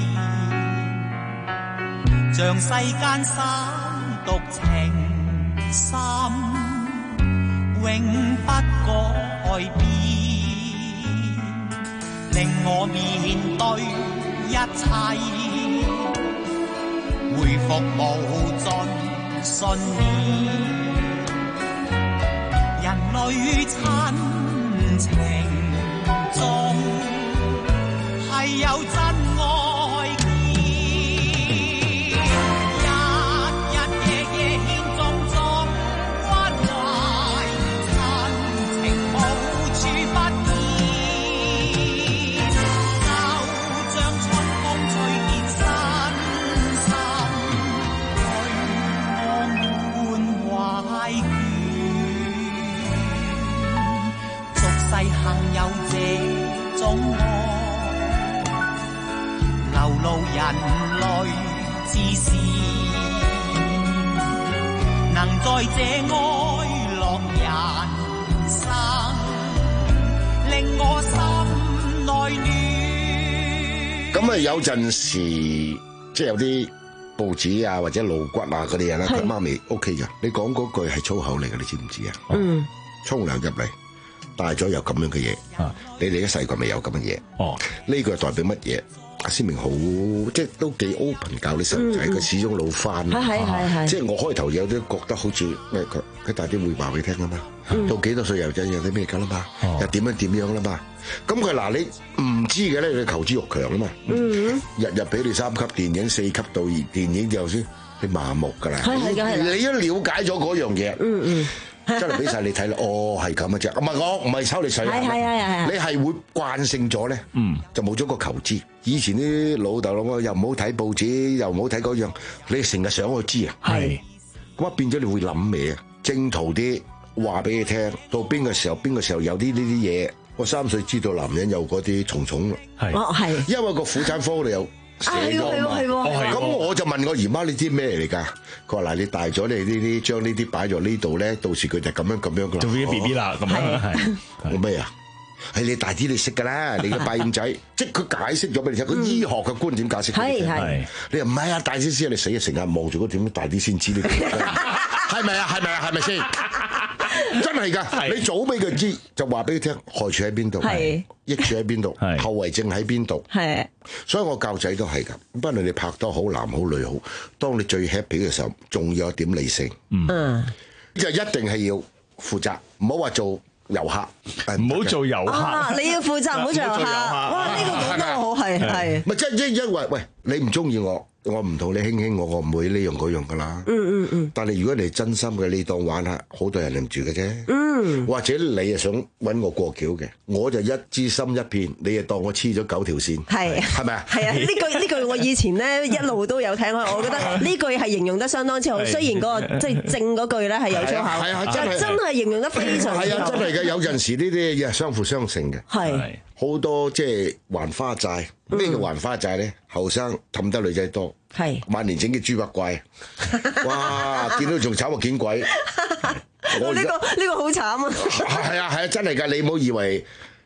像世間三毒情深，永不改變。令我面對一切，回復無盡信念。人類親情中係有真愛結，日日夜夜獻種種關懷，親情無處不見。幸有這種愛，流露人類之善，能在這愛樂人生，令我心內暖。 咁啊，有陣時即係有啲報紙啊或者露骨啊嗰啲人咧，佢媽咪 O K 㗎。你講嗰句係粗口嚟嘅，你知唔知啊？嗯，沖涼入嚟。帶咗有咁樣嘅嘢，啊、你哋一細個未有咁嘅嘢。哦，呢個代表乜嘢？阿思明好，即係都幾 open 教啲細路仔，佢、嗯、始終老翻。係係係。即係我開頭有啲覺得好似咩佢佢大啲會話俾你聽啦嘛。嗯、到幾多歲又仔有啲咩㗎啦嘛？哦、又點樣點樣啦嘛？咁佢嗱你唔知嘅咧，你求知欲強啊嘛。嗯、日日俾你三級電影、四級導演電影之後先，你麻木㗎啦。係係㗎係。你一了解咗嗰樣嘢。嗯嗯。真係俾晒你睇啦！哦，係咁嘅啫，唔係我唔係抽你水，係係係你係會慣性咗咧，嗯，就冇咗個求知。以前啲老豆老母又唔好睇報紙，又唔好睇嗰樣，你成日想去知啊，係咁啊變咗你會諗咩啊？正途啲話俾你聽，到邊個時候邊個時候有啲呢啲嘢。我三歲知道男人有嗰啲蟲蟲啦，係，哦係，因為個婦產科度有。係喎係喎係喎，咁我就問我姨媽：你知咩嚟㗎？佢話嗱，你大咗你呢啲，將呢啲擺咗呢度咧，到時佢就咁樣咁樣㗎啦。做咗 B B 啦，咁樣係。我咩啊？係你大啲你識㗎啦，你個拜五仔，即係佢解釋咗俾你聽，佢醫學嘅觀點解釋俾你聽。係係。你又唔係啊？大啲先，你死啊！成日望住嗰點大啲先知呢啲，係咪啊？係咪啊？係咪先？真係㗎，你早俾佢知，就話俾佢聽害處喺邊度，益處喺邊度，後遺症喺邊度。係，所以我教仔都係㗎。不論你拍拖好，男好女好，當你最 happy 嘅時候，仲要有點理性。嗯，就一定係要負責，唔好話做遊客，唔好做遊客。你要負責，唔好做遊客。哇，呢個講得好，係係。咪即係因因為喂，你唔中意我。我唔同你卿卿我我唔會呢樣嗰樣噶啦。嗯嗯嗯。但係如果你真心嘅，你當玩下，好多人唔住嘅啫。嗯。或者你係想揾我過橋嘅，我就一支心一片，你就當我黐咗九條線。係。係咪啊？係啊！呢句呢句我以前咧一路都有聽開，我覺得呢句係形容得相當之好。雖然嗰個即係正嗰句咧係有粗口，係啊，真係真係形容得非常之好。係啊，真係嘅。有陣時呢啲嘢係相輔相成嘅。係。好多即係還花債，咩叫還花債咧？後生氹得女仔多，係晚年整嘅豬八怪，哇！見到仲慘過見鬼。我呢個呢個好慘啊！係啊係啊，真係㗎！你唔好以為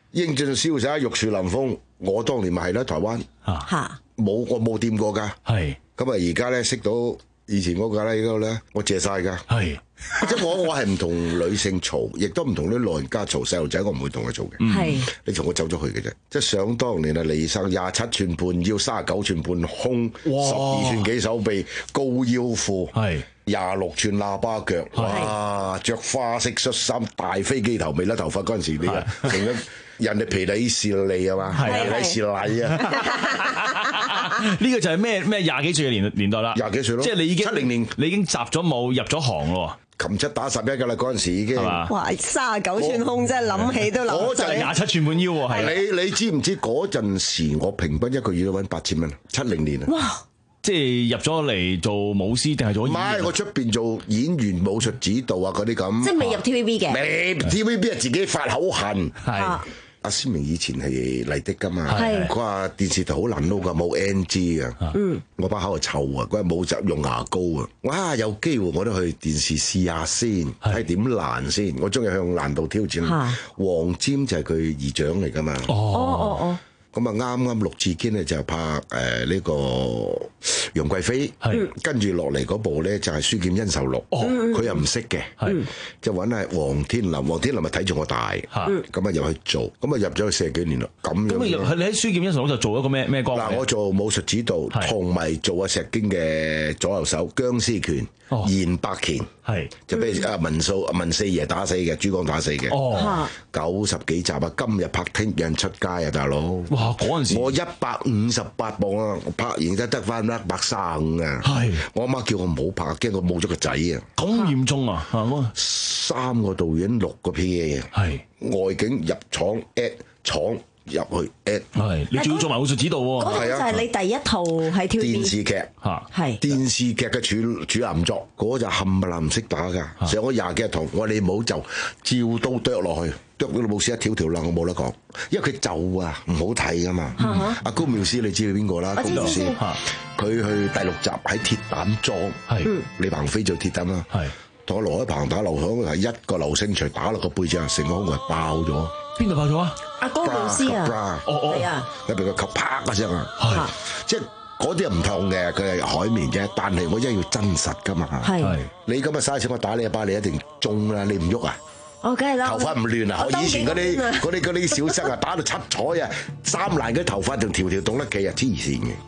英俊瀟灑、玉樹臨風。我當年咪係啦，台灣嚇冇我冇掂過㗎。 係咁啊！而家咧識到以前嗰個咧，嗰個咧我借晒㗎。 係即係我我係唔同女性嘈，亦都唔同啲老人家嘈。細路仔我唔會同佢嘈嘅。 係你同我走咗去嘅啫。即係想當年啊，李生廿七寸半腰，三十九寸半胸，十二寸幾手臂，高腰褲， 係廿六寸喇叭腳，哇！着花式恤衫，大飛機頭，未甩頭髮嗰陣時，你啊成咗人哋皮底士利啊嘛，皮底士禮啊！ 呢個就係咩咩廿幾歲嘅年年代啦， 廿幾歲咯， 即係你已經七零年， 你已經集咗舞入咗行咯。 琴七打十一㗎啦，嗰陣時已經。 哇！三十九寸胸真係諗起都流我就係廿七寸半腰喎，係。 你你知唔知嗰陣時我平均一個月都揾八千蚊？七零年啊！ 哇！ 即係入咗嚟做舞師定係做演員？ 唔係，我出邊做演員、武術指導啊嗰啲咁。 即係未入 T V B 嘅。 未 T V B 係自己發口痕。 係。 阿思明以前係麗的㗎嘛， 係佢話電視台好難撈㗎，冇 N G 啊， 嗯， 我把口係臭啊，佢話冇執用牙膏啊，哇有機會我都去電視試下先，睇點難先，我中意向難度挑戰。黃霑就係佢姨丈嚟㗎嘛， 哦哦哦。 咁啊啱啱陸志堅咧就拍誒呢個楊貴妃，跟住落嚟嗰部咧就係書劍恩仇錄，佢又唔識嘅，就揾係黃天林，黃天林咪睇住我大，咁啊入去做，咁啊入咗去四十幾年啦，咁樣。咁你入你喺書劍恩仇錄就做一個咩咩崗？ 嗱，我做武術指導，同埋做阿石堅嘅左右手，姜思權、嚴伯權， 係就俾阿文素、文四爺打死嘅，珠江打死嘅，九十幾集啊！今日拍聽日出街啊，大佬！ 哇！嗰陣時我一百五十八磅啊，我拍完都得翻一百三十五啊！係我阿媽叫我唔好拍，驚我冇咗個仔啊！ 咁嚴重啊！ 三個導演六個 P A 啊！係外景入廠 at 廠入去 at 係你仲要做埋武術指導喎？ 嗰套就係你第一套係跳電視劇嚇， 係電視劇嘅處處男作，嗰就冚唪唥唔識打㗎。上咗廿幾日堂，我話你唔好就照刀剁落去。剁到老師一條條啦，我冇得講，因為佢就啊唔好睇噶嘛。阿高妙思你知佢邊個啦？高妙思，佢去第六集喺鐵膽莊，係李鵬飛做鐵膽啦，係同阿羅海鵬打流響，係一個流星錘打落個背脊，成個胸圍爆咗。 邊度爆咗啊？ 阿高妙思啊， 哦哦，係啊，入邊個球啪一聲啊，係即係嗰啲唔痛嘅，佢係海綿啫，但係我真係要真實噶嘛。係你咁啊嘥錢我打你一巴，你一定中啦，你唔喐啊？ 我梗係啦， 頭髮唔亂啊！以前嗰啲嗰啲嗰啲小生啊，打到七彩啊，三蘭嗰啲頭髮仲條條凍得企啊，黐線嘅。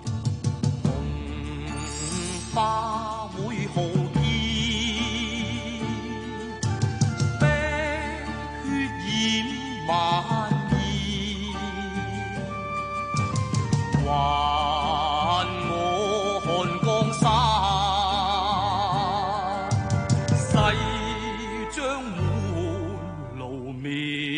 花會好意，碧血染萬意，還我看江山，誓將露面。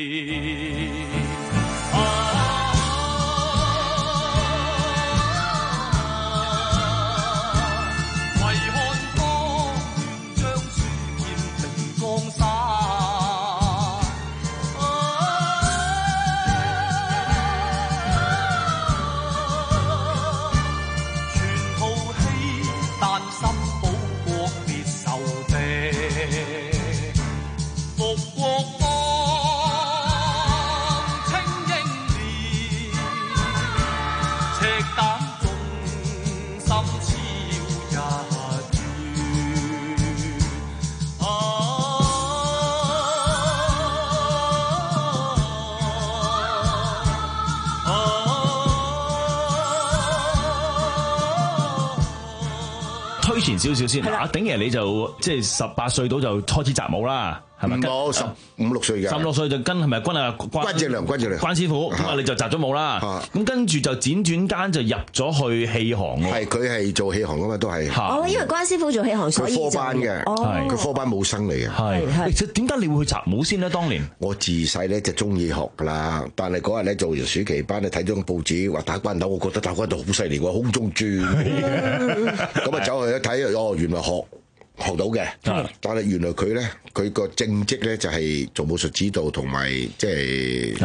推前少少先，阿鼎爺你就即係十八歲到就開始習武啦，係咪？ 我十五六歲嘅， 十六歲就跟係咪跟啊關正良、關正良、 關師傅咁啊？你就習咗武啦，咁跟住就輾轉間就入咗去戲行喎。 係佢係做戲行噶嘛，都係。 哦，因為關師傅做戲行，所以佢科班嘅，佢科班武生嚟嘅。 係係。點解你會去習武先呢？當年我自細咧就中意學噶啦，但係嗰日咧做完暑期班咧睇咗個報紙話打關鬥，我覺得打關鬥好犀利喎，空中轉。咁啊走去一睇，哦原來學。學到嘅，但係原來佢咧，佢個正職咧就係做武術指導同埋即係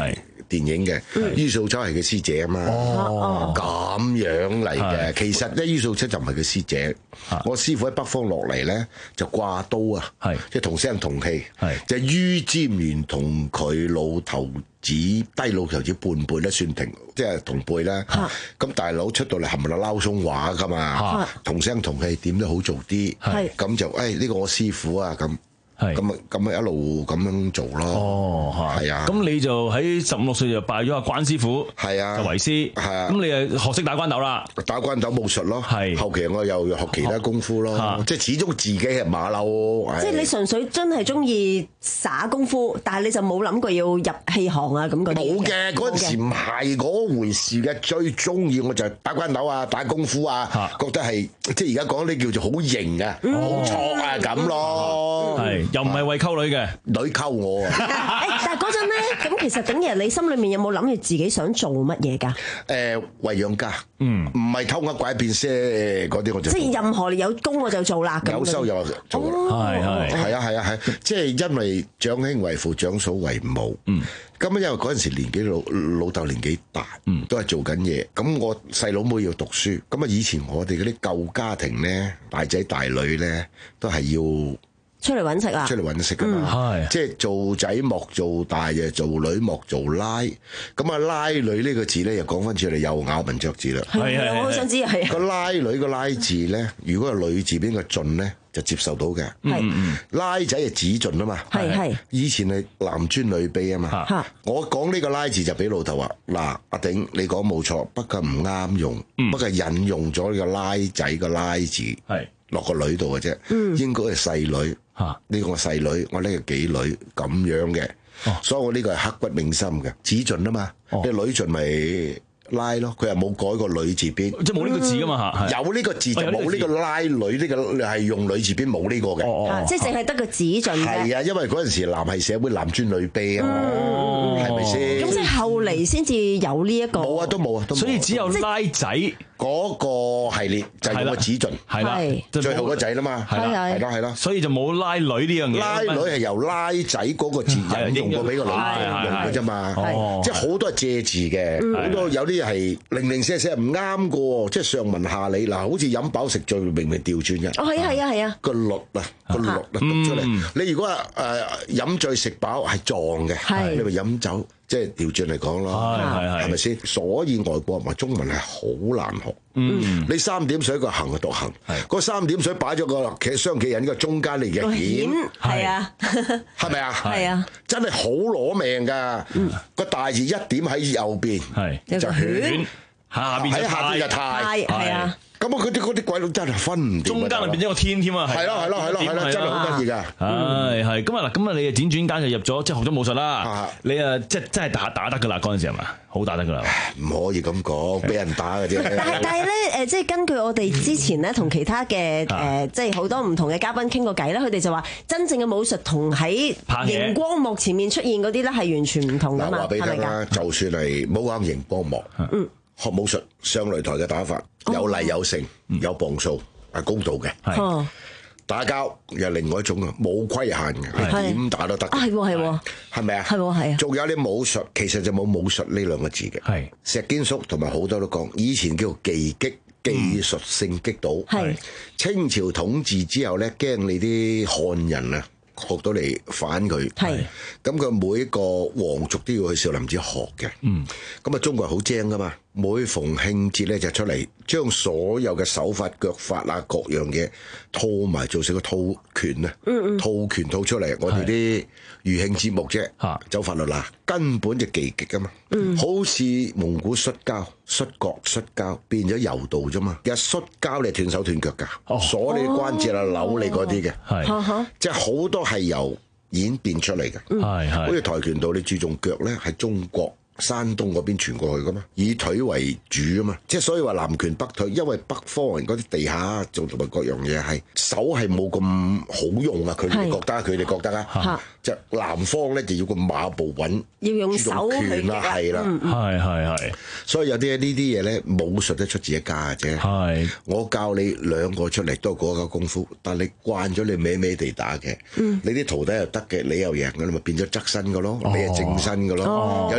電影嘅，于素秋係佢師姐啊嘛，咁樣嚟嘅。其實咧，于素秋就唔係佢師姐，我師傅喺北方落嚟咧就掛刀啊，即係同聲同氣，就係于占元同佢老頭子低老頭子半輩咧算平，即係同輩啦。咁大佬出到嚟冚唪唥撈鬆話噶嘛，同聲同氣點都好做啲，咁就誒呢個我師傅啊咁。係咁啊，咁啊一路咁樣做咯。哦，係啊。咁你就喺十五六歲就拜咗阿關師傅， 係啊， 就為師。係啊。咁你啊學識打關鬥啦， 打關鬥武術咯。係。後期我又學其他功夫咯。即係始終自己係馬騮。 即係你純粹真係中意耍功夫，但係你就冇諗過要入戲行啊咁嗰啲。 冇嘅，嗰陣時唔係嗰回事嘅。最中意我就係打關鬥啊，打功夫啊，覺得係即係而家講啲叫做好型啊，好挫啊咁咯。係。 又唔係為溝女嘅， 女溝我啊！ 但係嗰陣咧，咁其實鼎爺你心裏面有冇諗住自己想做乜嘢㗎？ 誒，為養家，嗯，唔係偷呃拐騙些嗰啲我就即係任何有工我就做啦， 有收入做啦，係係係啊係啊係，即係因為長兄為父，長嫂為母，嗯，咁因為嗰陣時年紀老老豆年紀大，嗯，都係做緊嘢，咁我細佬妹要讀書，咁啊以前我哋嗰啲舊家庭咧，大仔大女咧都係要。 出嚟揾食啊！ 出嚟揾食噶嘛，嗯、即係做仔莫做大嘅，做女莫做拉。咁啊，拉女呢個字咧，又講翻出嚟又咬文嚼字啦。 係啊，我好想知係啊。 個拉女個拉字咧，如果係女字邊個盡咧，就接受到嘅。係、嗯、拉仔係子盡啊嘛。係係。以前係男尊女卑啊嘛。嚇！我講呢個拉字就俾老豆話嗱，阿鼎你講冇錯，不過唔啱用，嗯、不過引用咗呢個拉仔個拉字。係。落個女度嘅啫，嗯、應該係細女，呢、啊、個我細女，我呢個幾女咁樣嘅，哦、所以我呢個係刻骨銘心嘅，子盡啊嘛，哦、你女盡咪拉咯，佢又冇改個女字邊， 即係冇呢個字噶嘛嚇， 有呢個字就冇呢個拉女呢、呢個係用女字邊冇呢個嘅， 哦哦、即係淨係得個子盡嘅。 係啊，因為嗰陣時男係社會男尊女卑啊嘛，係咪先？ 咁即係後嚟先至有呢、呢、一個。 冇啊，都冇啊，都冇。 所以只有拉仔。 嗰個系列就係用個子盡， 係啦， 最後個仔啦嘛，係啦，係啦，係啦， 所以就冇拉女呢樣嘢。 拉女係由拉仔嗰個字引用過俾個女用嘅啫嘛，即係好多係借字嘅，好多有啲係零零舍舍唔啱嘅喎，即係上文下理嗱，好似飲飽食醉明明調轉嘅。 哦，係啊，係啊，係啊。 個律啊，個律啊讀出嚟。你如果話誒飲醉食飽係撞嘅，你咪飲酒。即係調轉嚟講咯，係咪先？所以外國話中文係好難學。嗯，你三點水個行就讀行，嗰三點水擺咗個企雙企人個中間嚟嘅險， 係啊， 係咪啊？ 係啊， 真係好攞命㗎。個大字一點喺右邊，就犬，下邊喺下邊就太，係啊。咁啊！嗰啲嗰啲鬼佬真係分唔掂， 中間就變咗個天添啊！ 係咯係咯係咯係咯，真係好得意㗎！ 係係咁啊嗱，咁啊你啊輾轉間就入咗，即係學咗武術啦。你啊即係真係打打得㗎啦！嗰陣時係嘛？好打得㗎啦！ 唔可以咁講，俾人打嘅啫。 但係但係咧誒，即係根據我哋之前咧同其他嘅誒，即係好多唔同嘅嘉賓傾過偈啦，佢哋就話真正嘅武術同喺熒光幕前面出現嗰啲咧係完全唔同㗎嘛？ 話俾你聽啦，就算係冇講熒光幕，嗯。學武術上擂台嘅打法有禮有勝，有磅數係公道嘅。係打交又另外一種啊，冇規限嘅，點打都得。 係喎係喎， 係咪啊？ 係喎係啊。 仲有啲武術，其實就冇武術呢兩個字嘅。係石堅叔同埋好多都講，以前叫技擊，技術性擊倒。係清朝統治之後咧，驚你啲漢人啊。學到嚟反佢，咁佢每一個皇族都要去少林寺學嘅。嗯，咁啊中國人好精噶嘛，每逢慶節咧就出嚟，將所有嘅手法、腳法啊各樣嘢套埋做成個套拳啊，嗯嗯套拳套出嚟。我哋啲餘慶節目啫，走法律啦，根本就技擊噶嘛。嗯，好似蒙古摔跤、摔角、摔跤變咗柔道啫嘛。其實摔跤你係斷手斷腳㗎，鎖你啲關節啊、扭你嗰啲嘅，係即係好多係由演變出嚟嘅。係係，好似跆拳道你注重腳咧，係中國山東嗰邊傳過去噶嘛，以腿為主啊嘛，即係所以話南拳北腿，因為北方人嗰啲地下做同埋各樣嘢係手係冇咁好用啊，佢哋覺得，佢哋覺得啊，就南方咧就要個馬步穩， 要用手拳啦，係啦， 係係係，所以有啲呢啲嘢咧，武術都出自一家嘅啫。係，我教你兩個出嚟都係嗰個功夫，但係你慣咗你歪歪地打嘅，你啲徒弟又得嘅，你又贏嘅，你咪變咗側身嘅咯，你係正身嘅咯，有啲歪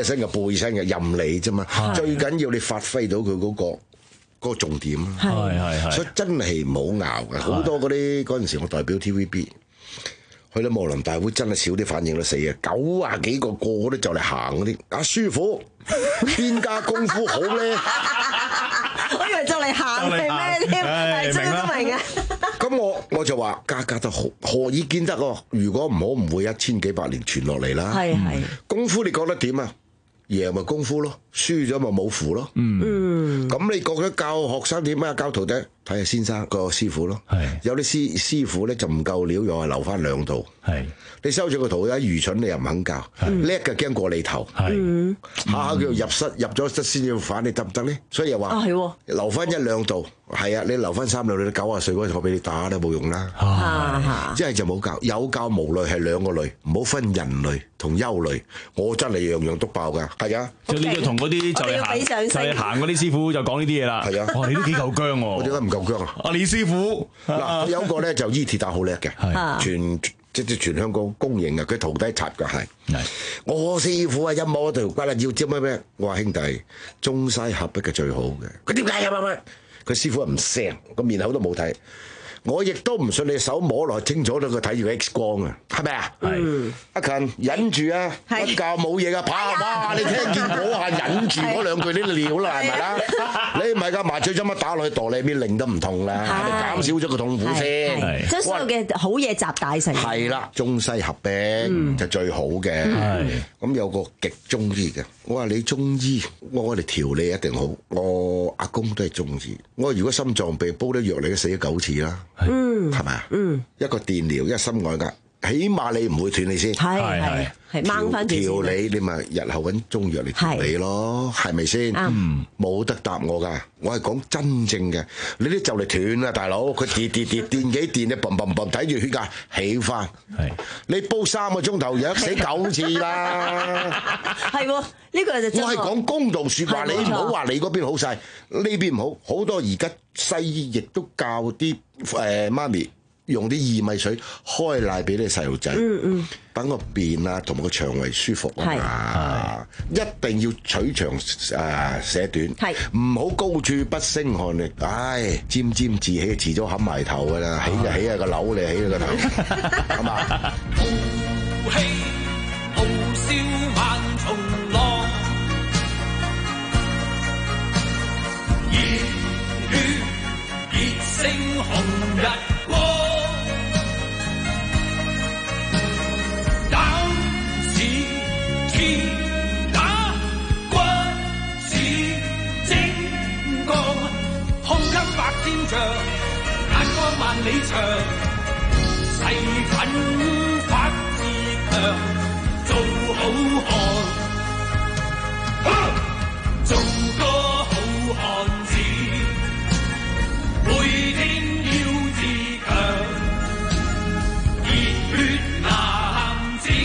身嘅背身嘅任你啫嘛。最緊要你發揮到佢嗰個嗰個重點啊。 係係係。 所以真係唔好拗嘅。好多嗰啲嗰陣時，我代表 T V B 去到武林大會，真係少啲反應都死啊！九啊幾個個個都就嚟行嗰啲。阿師傅邊家功夫好咧？ 我以為就嚟行係咩添？係真都明啊！ 咁我我就話家家都好，何以見得喎？如果唔好，唔會一千幾百年傳落嚟啦。 係係功夫，你覺得點啊？贏咪功夫咯，輸咗咪冇符咯。嗯，咁你覺得教學生點啊？教徒弟睇下先生個師傅咯。係有啲師師傅咧就唔夠料，又係留翻兩度。係你收咗個徒弟愚蠢，你又唔肯教，叻嘅驚過你頭。係下下叫入室入咗室先要反，你得唔得咧？所以又話啊係留翻一兩度。係啊，你留翻三兩，你九啊歲嗰陣我俾你打都冇用啦。一係就冇教，有教無類係兩個類，唔好分人類同幽類。我真係樣樣都爆㗎，係啊。 即係呢個同嗰啲就係行就係行嗰啲師傅就講呢啲嘢啦。係啊，哇！你都幾夠薑喎。我點解唔夠薑啊？阿李師傅嗱，有個咧就醫鐵打好叻嘅，全即係全香港公認嘅，佢徒弟擦嘅係。我師傅啊，一摸條骨啊，要知咩咩？我話兄弟，中西合璧嘅最好嘅。佢點解啊？乜佢師傅唔聲，個面口都冇睇。我亦都唔信你手摸落清楚到佢睇住個 X 光啊，係咪啊？係。阿勤忍住啊，乜教冇嘢噶，怕哇！你聽見嗰下忍住嗰兩句啲料啦，係咪啦？你唔係㗎，麻醉針一打落去墮你邊，令得唔痛啦，你減少咗個痛苦先。 將所有嘅好嘢集大成。 係啦，中西合璧就最好嘅。咁有個極中醫嘅，我話你中醫，我我哋調理一定好。我阿公都係中醫，我如果心臟病煲啲藥你都死咗九次啦。嗯，係咪啊？嗯，一個電療，一個心外壓，起碼你唔會斷你先。係係係掹翻調理，你咪日後揾中藥嚟調理咯，係咪先？嗯，冇得答我㗎，我係講真正嘅。你啲就嚟斷啦，大佬，佢跌跌跌電幾電，你嘣嘣嘣睇住血壓起翻。係你煲三個鐘頭藥死九次啦。係喎，呢個就真。我係講公道説話，你唔好話你嗰邊好晒，呢邊唔好。好多而家西醫亦都教啲誒媽咪用啲薏米水開奶俾你細路仔，嗯嗯，等個便啊同埋個腸胃舒服啊嘛，一定要取長誒寫短，係唔好高處不勝寒力，唉，沾沾自喜，遲早冚埋頭噶啦，起就起啊個樓，你起個頭，係嘛？豪氣傲笑萬重浪，熱血熱星紅日光。打骨似精鋼，胸襟百千丈，眼光萬里長，誓奮發自強，做好漢，做個好漢子，每天要自強，熱血男子。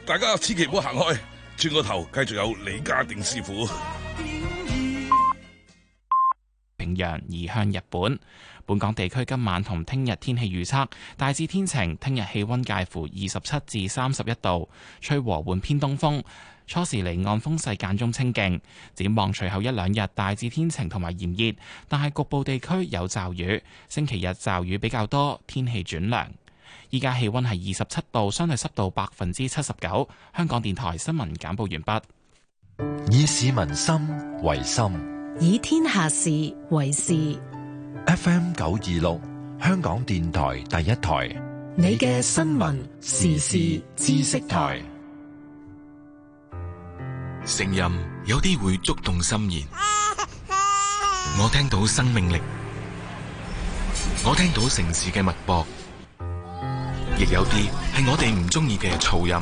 大家千祈唔好行開，轉個頭繼續有李家定師傅。 平壤移向日本。本港地區今晚同聽日天氣預測大致天晴，聽日氣溫介乎二十七至三十一度，吹和緩偏東風，初時離岸風勢間中清勁。展望隨後一兩日大致天晴同埋炎熱，但係局部地區有驟雨。星期日驟雨比較多，天氣轉涼。依家氣溫係二十七度，相對濕度百分之七十九。香港電台新聞簡報完畢。 以市民心為心， 以天下事為事。 F M 九二六，香港電台第一台， 你嘅新聞時事知識台。 聲音有啲會觸動心弦，我聽到生命力，我聽到城市嘅脈搏，亦有啲係我哋唔中意嘅噪音。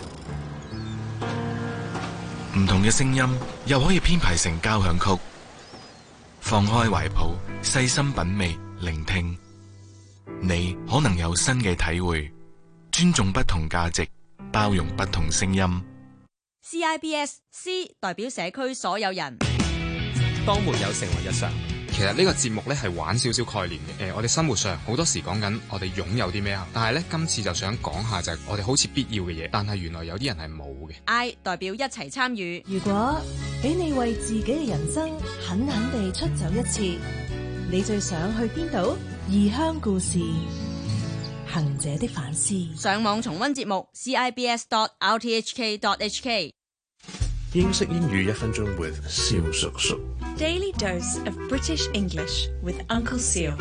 唔同嘅聲音又可以編排成交響曲。放開懷抱，細心品味，聆聽，你可能有新嘅體會。尊重不同價值，包容不同聲音。 C I B S C 代表社區所有人。 當沒有成為日常，其實呢個節目呢係玩少少概念嘅。誒、呃，我哋生活上好多時講緊我哋擁有啲咩啊，但係呢，今次就想講下就係我哋好似必要嘅嘢，但係原來有啲人係冇嘅。 I 代表一齊參與。 如果俾你為自己嘅人生狠狠地出走一次，你最想去邊度？異鄉故事，行者的反思。 上網重溫節目 C I B S dot R T H K dot H K。 英式英語一分鐘 with 蕭叔叔。 Daily dose of British English with Uncle Seal.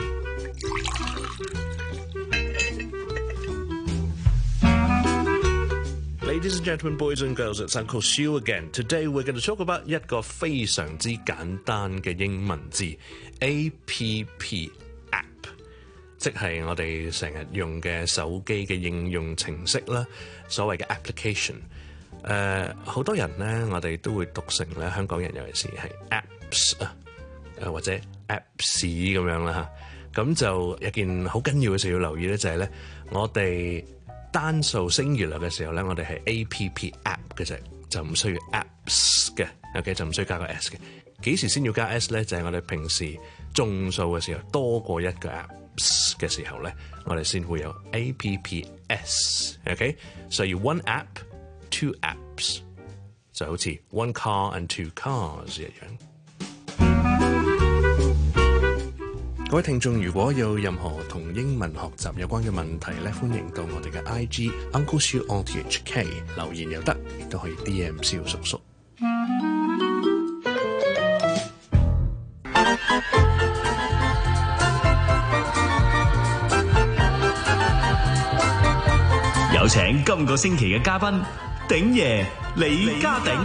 Ladies and gentlemen, boys and girls, it's Uncle Seal again. Today we're going to talk about 一個非常之簡單嘅英文字 A P P app， 即係我哋成日用嘅手機嘅應用程式啦，所謂嘅 application。誒，好多人咧，我哋都會讀成咧，香港人尤其是係 apps 啊，誒或者 apps 咁樣啦嚇。咁就有件好緊要嘅事要留意咧，就係咧，我哋單數 singular嘅時候咧，我哋係 A P P app 嘅啫，就唔需要 apps 嘅 ，OK 就唔需要加個 s 嘅。幾時先要加 s 咧？就係我哋平時眾數嘅時候多過一個 apps 嘅時候咧，我哋先會有 A P P S，OK， 所以 one app。Two apps 就好似 one car and two cars 一樣。各位聽眾，如果有任何同英文學習有關嘅問題咧，歡迎到我哋嘅 I G Uncle Shiu on T H K 留言又得，亦都可以 D M 蕭叔叔。 有請今個星期嘅嘉賓。鼎爺李家鼎，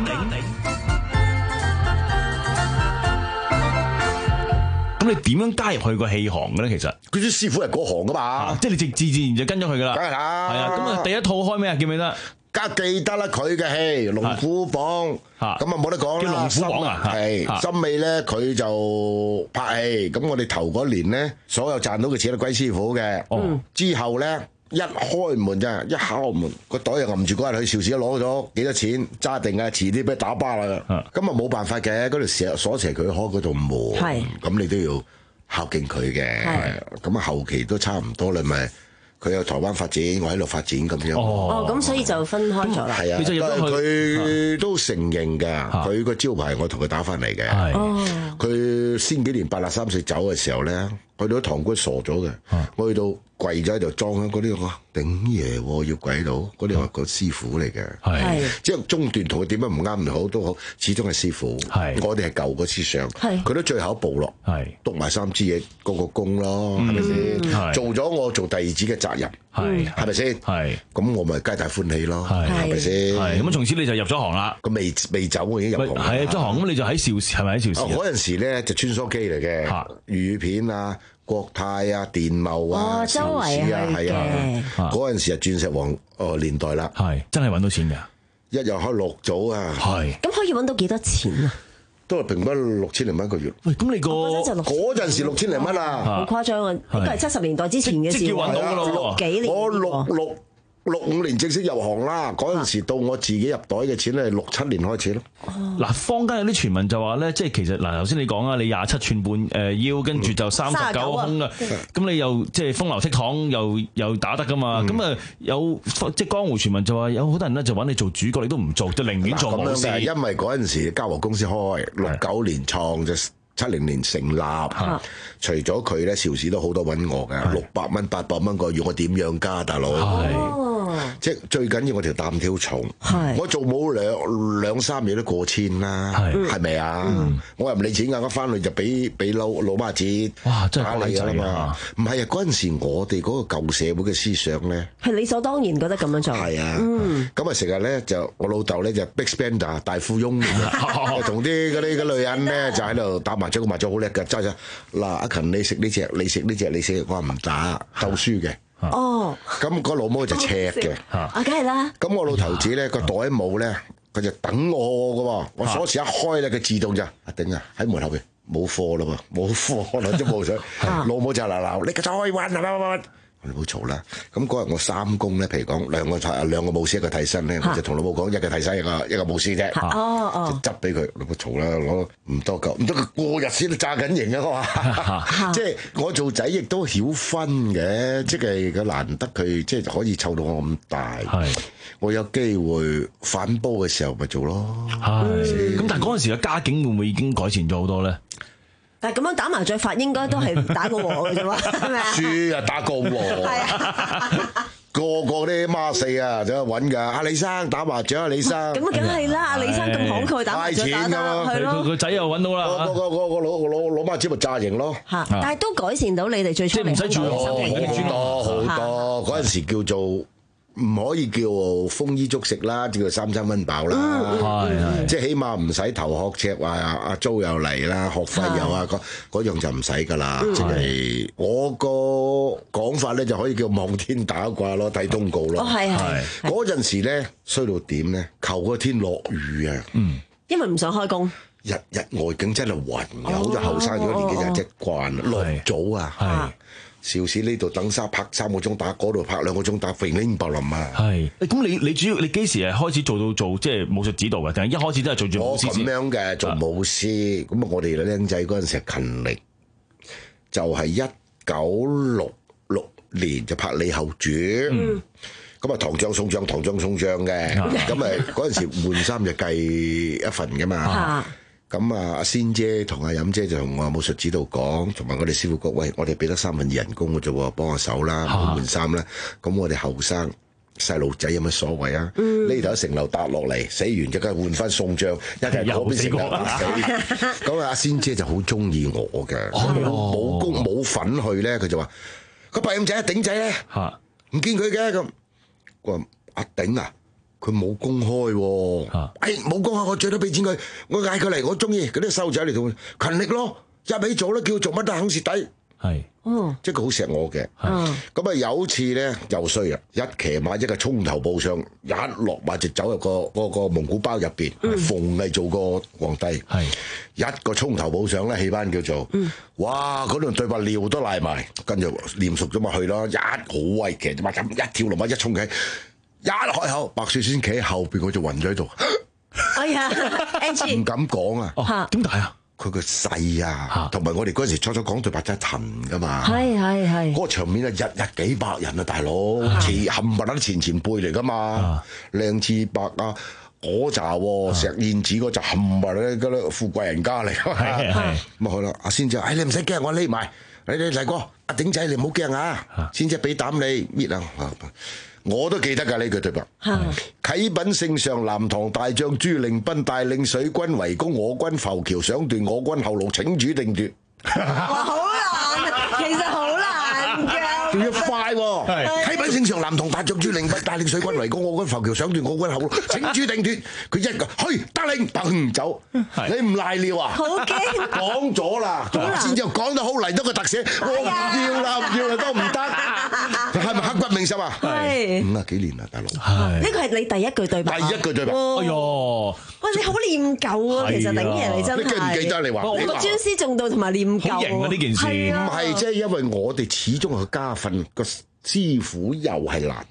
咁你點樣加入去個戲行嘅咧？其實佢啲師傅係嗰行噶嘛， 啊、即係你直自自然就跟咗佢噶啦。 梗係啦， 係啊。咁啊，第一套開咩啊？記唔記得？ 梗係記得啦，佢嘅戲《龍虎榜》，咁啊冇得講啦。 叫龍虎榜啊， 係森美咧，佢就拍戲。咁我哋頭嗰年咧，所有賺到嘅錢都歸師傅嘅。哦，之後咧。一開門咋，一敲門個袋又揞住嗰日去邵氏攞咗幾多錢揸定啊，遲啲俾打巴啦。咁啊冇辦法嘅，嗰條鎖鎖匙佢開嗰度門，咁你都要孝敬佢嘅。咁啊後期都差唔多啦，咪佢有台灣發展，我喺度發展咁樣。 哦，咁所以就分開咗啦。 係啊，但係佢都承認㗎，佢個招牌我同佢打翻嚟嘅。佢先幾年八十三歲走嘅時候咧，去到堂倌傻咗嘅，我去到。跪咗喺度裝嗰啲我頂爺喎，要跪喺度，嗰啲係個師傅嚟嘅，係即係中段同佢點樣唔啱唔好都好，始終係師傅。係我哋係舊個思想，佢都最後一步咯，係篤埋三支嘢嗰個功咯，係咪先？做咗我做弟子嘅責任，係係咪先？係咁我咪皆大歡喜咯，係咪先？ 係咁從此你就入咗行啦。 佢未未走我已經入行， 係入咗行咁你就喺邵氏係咪喺邵氏？ 嗰陣時咧就穿梭機嚟嘅，粵語片啊。國泰啊、電懋啊、邵氏啊，係啊，嗰陣時係鑽石王哦年代啦， 係真係揾到錢㗎， 一日開六組啊， 係。 咁可以揾到幾多錢啊？ 都係平均六千零蚊一個月。 喂，咁你個嗰陣時六千零蚊啊， 好誇張啊！呢個係七十年代之前嘅事， 即叫揾到㗎咯。 六幾年， 我六六六五年正式入行啦，嗰陣時到我自己入袋嘅錢咧，六七年開始咯。 嗱，坊間有啲傳聞就話咧，即係其實嗱，頭先你講啊，你廿七寸半誒腰，跟住就三十九胸啊，咁你又即係風流倜儻，又又打得噶嘛，咁啊有即係江湖傳聞就話有好多人咧就揾你做主角，你都唔做，就寧願做武師。 因為嗰陣時嘉禾公司開，六九年創就七零年成立，除咗佢咧，邵氏都好多揾我嘅，六百蚊、八百蚊個月，我點養家大佬？即係最緊要我條擔挑重，我做冇兩兩三嘢都過千啦，係咪啊？我又唔理錢㗎，我翻去就俾俾老老媽子哇，真係打你㗎嘛！唔係啊，嗰陣時我哋嗰個舊社會嘅思想咧， 係理所當然覺得咁樣做。 係啊，咁啊成日咧就我老豆咧就 big spender 大富翁，同啲嗰啲嗰女人咧就喺度打麻雀，個麻雀好叻㗎，揸咗嗱阿勤你食呢隻，你食呢隻，你食，我話唔打鬥輸嘅。哦，咁個老母就赤嘅， 啊，梗係啦。 咁我老頭子咧個袋冇咧，佢就等我嘅喎。我鎖匙一開咧，佢自動就阿頂啊喺門後邊冇貨啦喎，冇貨啦，都冇水。老母就鬧鬧，你再揾揾。你唔好嘈啦！咁嗰日我三公咧，譬如講兩個替兩個武師一個替身咧，我就同老母講一個替身一個一個武師啫。哦哦，就執俾佢，你唔好嘈啦，我唔多夠，唔得佢過日先都炸緊型啊！我話，即係我做仔亦都曉分嘅，即係佢難得佢即係可以湊到我咁大。係，我有機會反煲嘅時候咪做咯。 係，咁但係嗰陣時嘅家境會唔會已經改善咗好多咧？ 但係咁樣打麻雀法應該都係打個和嘅啫嘛，係咪啊？ 輸啊打個和，係啊，個個啲孖四啊，走去揾㗎。阿李生打麻雀啊，李生。咁梗係啦，阿李生咁慷慨打麻雀打得，係咯。 佢仔又揾到啦。 個個個個老老老媽子咪炸型咯。 嚇！但係都改善到你哋最初嚟。 即係唔使住好多好多，嗰陣時叫做。唔可以叫豐衣足食啦，叫做三餐溫飽啦。係係，即係起碼唔使頭殼赤，話阿租又嚟啦，學費又啊，嗰嗰樣就唔使噶啦。即係我個講法咧，就可以叫望天打卦咯，睇通告咯。係係，嗰陣時咧衰到點咧？求個天落雨啊！嗯，因為唔想開工。日日外景真係暈嘅，好似後生咗年紀就即慣落早啊。係。邵氏呢度等沙拍三個鐘打，嗰度拍兩個鐘打，肥拎白林啊！係，咁你你主要你幾時係開始做到做即係武術指導嘅？定係一開始都係做住武師？我咁樣嘅做武師，咁啊我哋僆仔嗰陣時係勤力，就係一九六六年就拍李後傳，咁啊唐將宋將唐將宋將嘅，咁啊嗰陣時換衫就計一份噶嘛。咁啊，阿仙姐同阿飲姐就同我武術指導講，同埋我哋師傅講，喂，我哋俾得三分二人工嘅啫喎，幫下手啦，唔好換衫啦。咁我哋後生細路仔有乜所謂啊？呢頭城樓搭落嚟，死完就梗係換翻宋將，一係嗰邊城樓打死。咁啊，阿仙姐就好中意我嘅，冇功冇份去咧，佢就話：個白飲仔頂仔咧，唔見佢嘅咁。我話阿頂啊！佢冇公開喎、啊，誒冇、哎、公開，我最多俾錢佢，我嗌佢嚟，我中意嗰啲細路仔嚟同佢勤力咯，一味做啦，叫佢做乜都肯蝕底，係，嗯，即係佢好錫我嘅，咁啊有次咧又衰啦，一騎馬一個衝頭步上，一落馬就走入個嗰個蒙古包入邊，逢係做個皇帝，係一個衝頭步上咧，戲班叫做，嗯、哇嗰段對白尿都賴埋，跟住練熟咗咪去咯，一好威騎，馬一跳落馬一衝起。一開口，白雪仙企喺後邊，我就暈咗喺度。哎呀，唔敢講啊！點解啊？佢個細啊，同埋我哋嗰陣時初初講對白真係騰噶嘛。係係係。嗰個場面啊，日日幾百人啊，大佬，前冚唪唥都前前輩嚟噶嘛。靚次伯啊，嗰扎石燕子嗰扎冚唪唥嗰啲富貴人家嚟。係係。咁啊好啦，阿仙姐，哎你唔使驚，我匿埋。你你嚟哥，阿頂仔你唔好驚啊！仙姐俾膽你搣啊！我都記得㗎呢句對白。啟稟聖上，南唐大將朱令賓帶領水軍圍攻我軍浮橋，想斷我軍後路，請主定奪。哇，好難，其實好難㗎。仲要快喎！啟稟聖上，南唐大將朱令賓帶領水軍圍攻我軍浮橋，想斷我軍後路，請主定奪。佢一個去得令，砰走。你唔賴尿啊？好驚！講咗啦，先至講得好嚟到個特寫，我唔要啦，唔要啦都唔得。係咪刻骨銘心啊？係五啊幾年啦，大佬。係呢個係你第一句對白。第一句對白。哎呦！喂，你好念舊啊，其實頂爺你真係。你記唔記得你話？我個專師重道同埋念舊。好型啊！呢件事。唔係即係因為我哋始終係加訓個師傅又係難，即係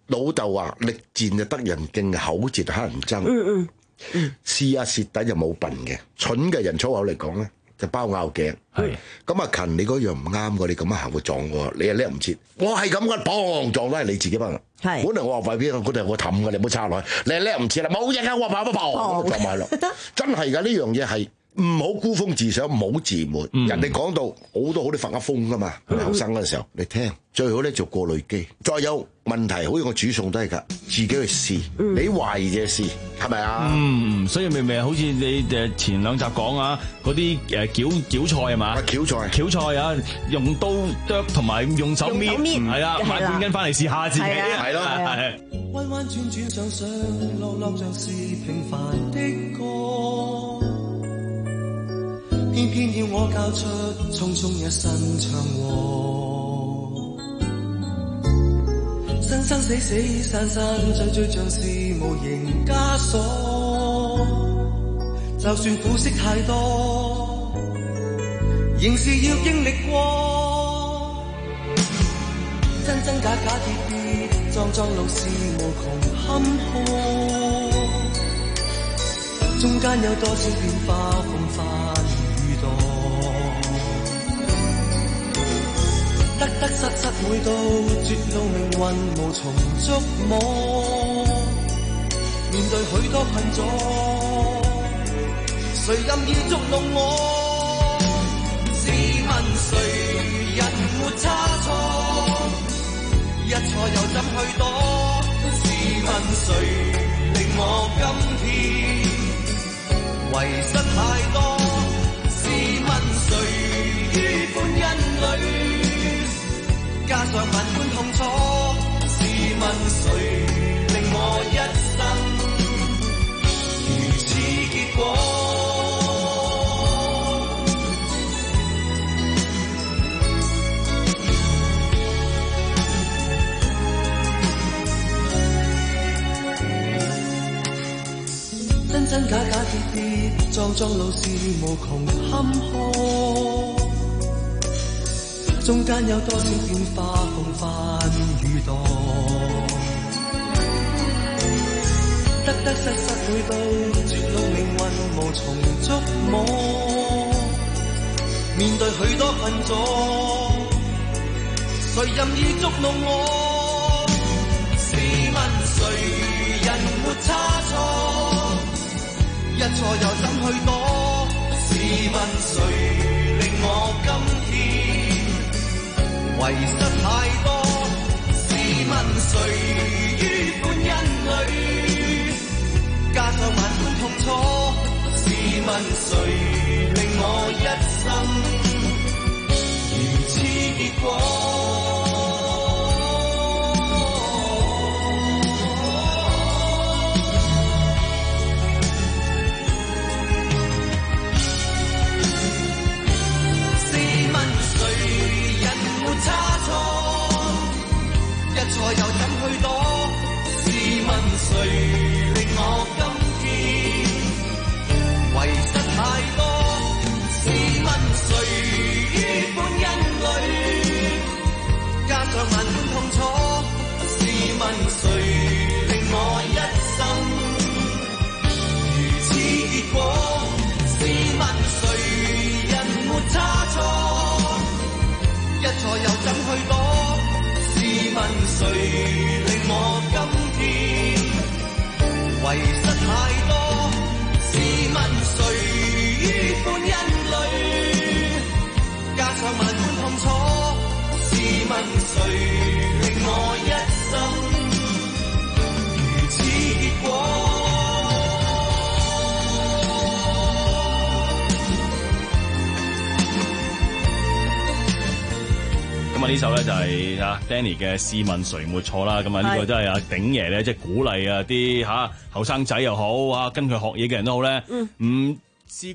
老豆話力戰就得人敬，口賤就乞人憎。 嗯嗯，試下蝕底就冇笨嘅，蠢嘅人粗口嚟講咧就包拗頸。係咁阿勤，你嗰樣唔啱嘅，你咁樣行會撞我，你又叻唔切。我係咁嘅，砰撞都係你自己班。係，本嚟我話快邊，嗰度係我氹嘅，你唔好插落去。你係叻唔切啦，冇嘢啊，我跑不跑撞埋落。真係㗎，呢樣嘢係。唔好孤峰自賞，唔好自滿。嗯、人哋講到好多好啲發噏風噶嘛，後生嗰陣時候，你聽最好咧做過濾機。再有問題，好似我煮餸都係㗎，自己去試。嗯、你懷疑嘅試係咪啊？ 嗯，所以明明好似你誒前兩集講啊，嗰啲誒餃餃菜係嘛？ 餃菜， 餃菜啊，用刀剁同埋用手搣，係啦，買半斤翻嚟試下自己，係咯，係。 彎彎轉轉上上落落像是平凡的歌。偏偏要我交出匆匆一生長和，生生死死散散追追像是無形枷鎖，就算苦澀太多，仍是要經歷過，真真假假跌跌撞撞路是無窮坎坷，中間有多少變化風帆得得失失每到絕路，命運無從捉摸。面對許多困阻，誰任意捉弄我？試問誰人沒差錯？一錯又怎去躲？試問誰令我今天遺失太多？試問誰於歡欣裏加上萬般痛楚，試問誰令我一生如此結果？真真假假跌跌撞撞路是無窮坎坷，中間有多少變化風帆雨墮，得得失失每到絕路，命運無從捉摸。面對許多困阻，誰任意捉弄我？試問誰人沒差錯？一錯又怎去躲？試問誰令我今天遺失太多？試問誰於歡欣裏加上萬般痛楚？試問誰令我一生如此結果？錯又怎去躲？試問誰令我今天遺失太多？試問誰於歡欣裏加上萬般痛楚？試問誰令我一生如此結果？試問誰人沒差錯？一錯又怎去躲？試問誰令我今天遺失太多？試問誰於歡欣裏加上萬般痛楚？試問誰令我一生如此結果？ 咁啊呢首咧就係啊 Danny 嘅試問誰沒錯啦，咁啊呢個都係阿鼎爺咧即係鼓勵啊啲吓後生仔又好啊跟佢學嘢嘅人都好咧，唔試過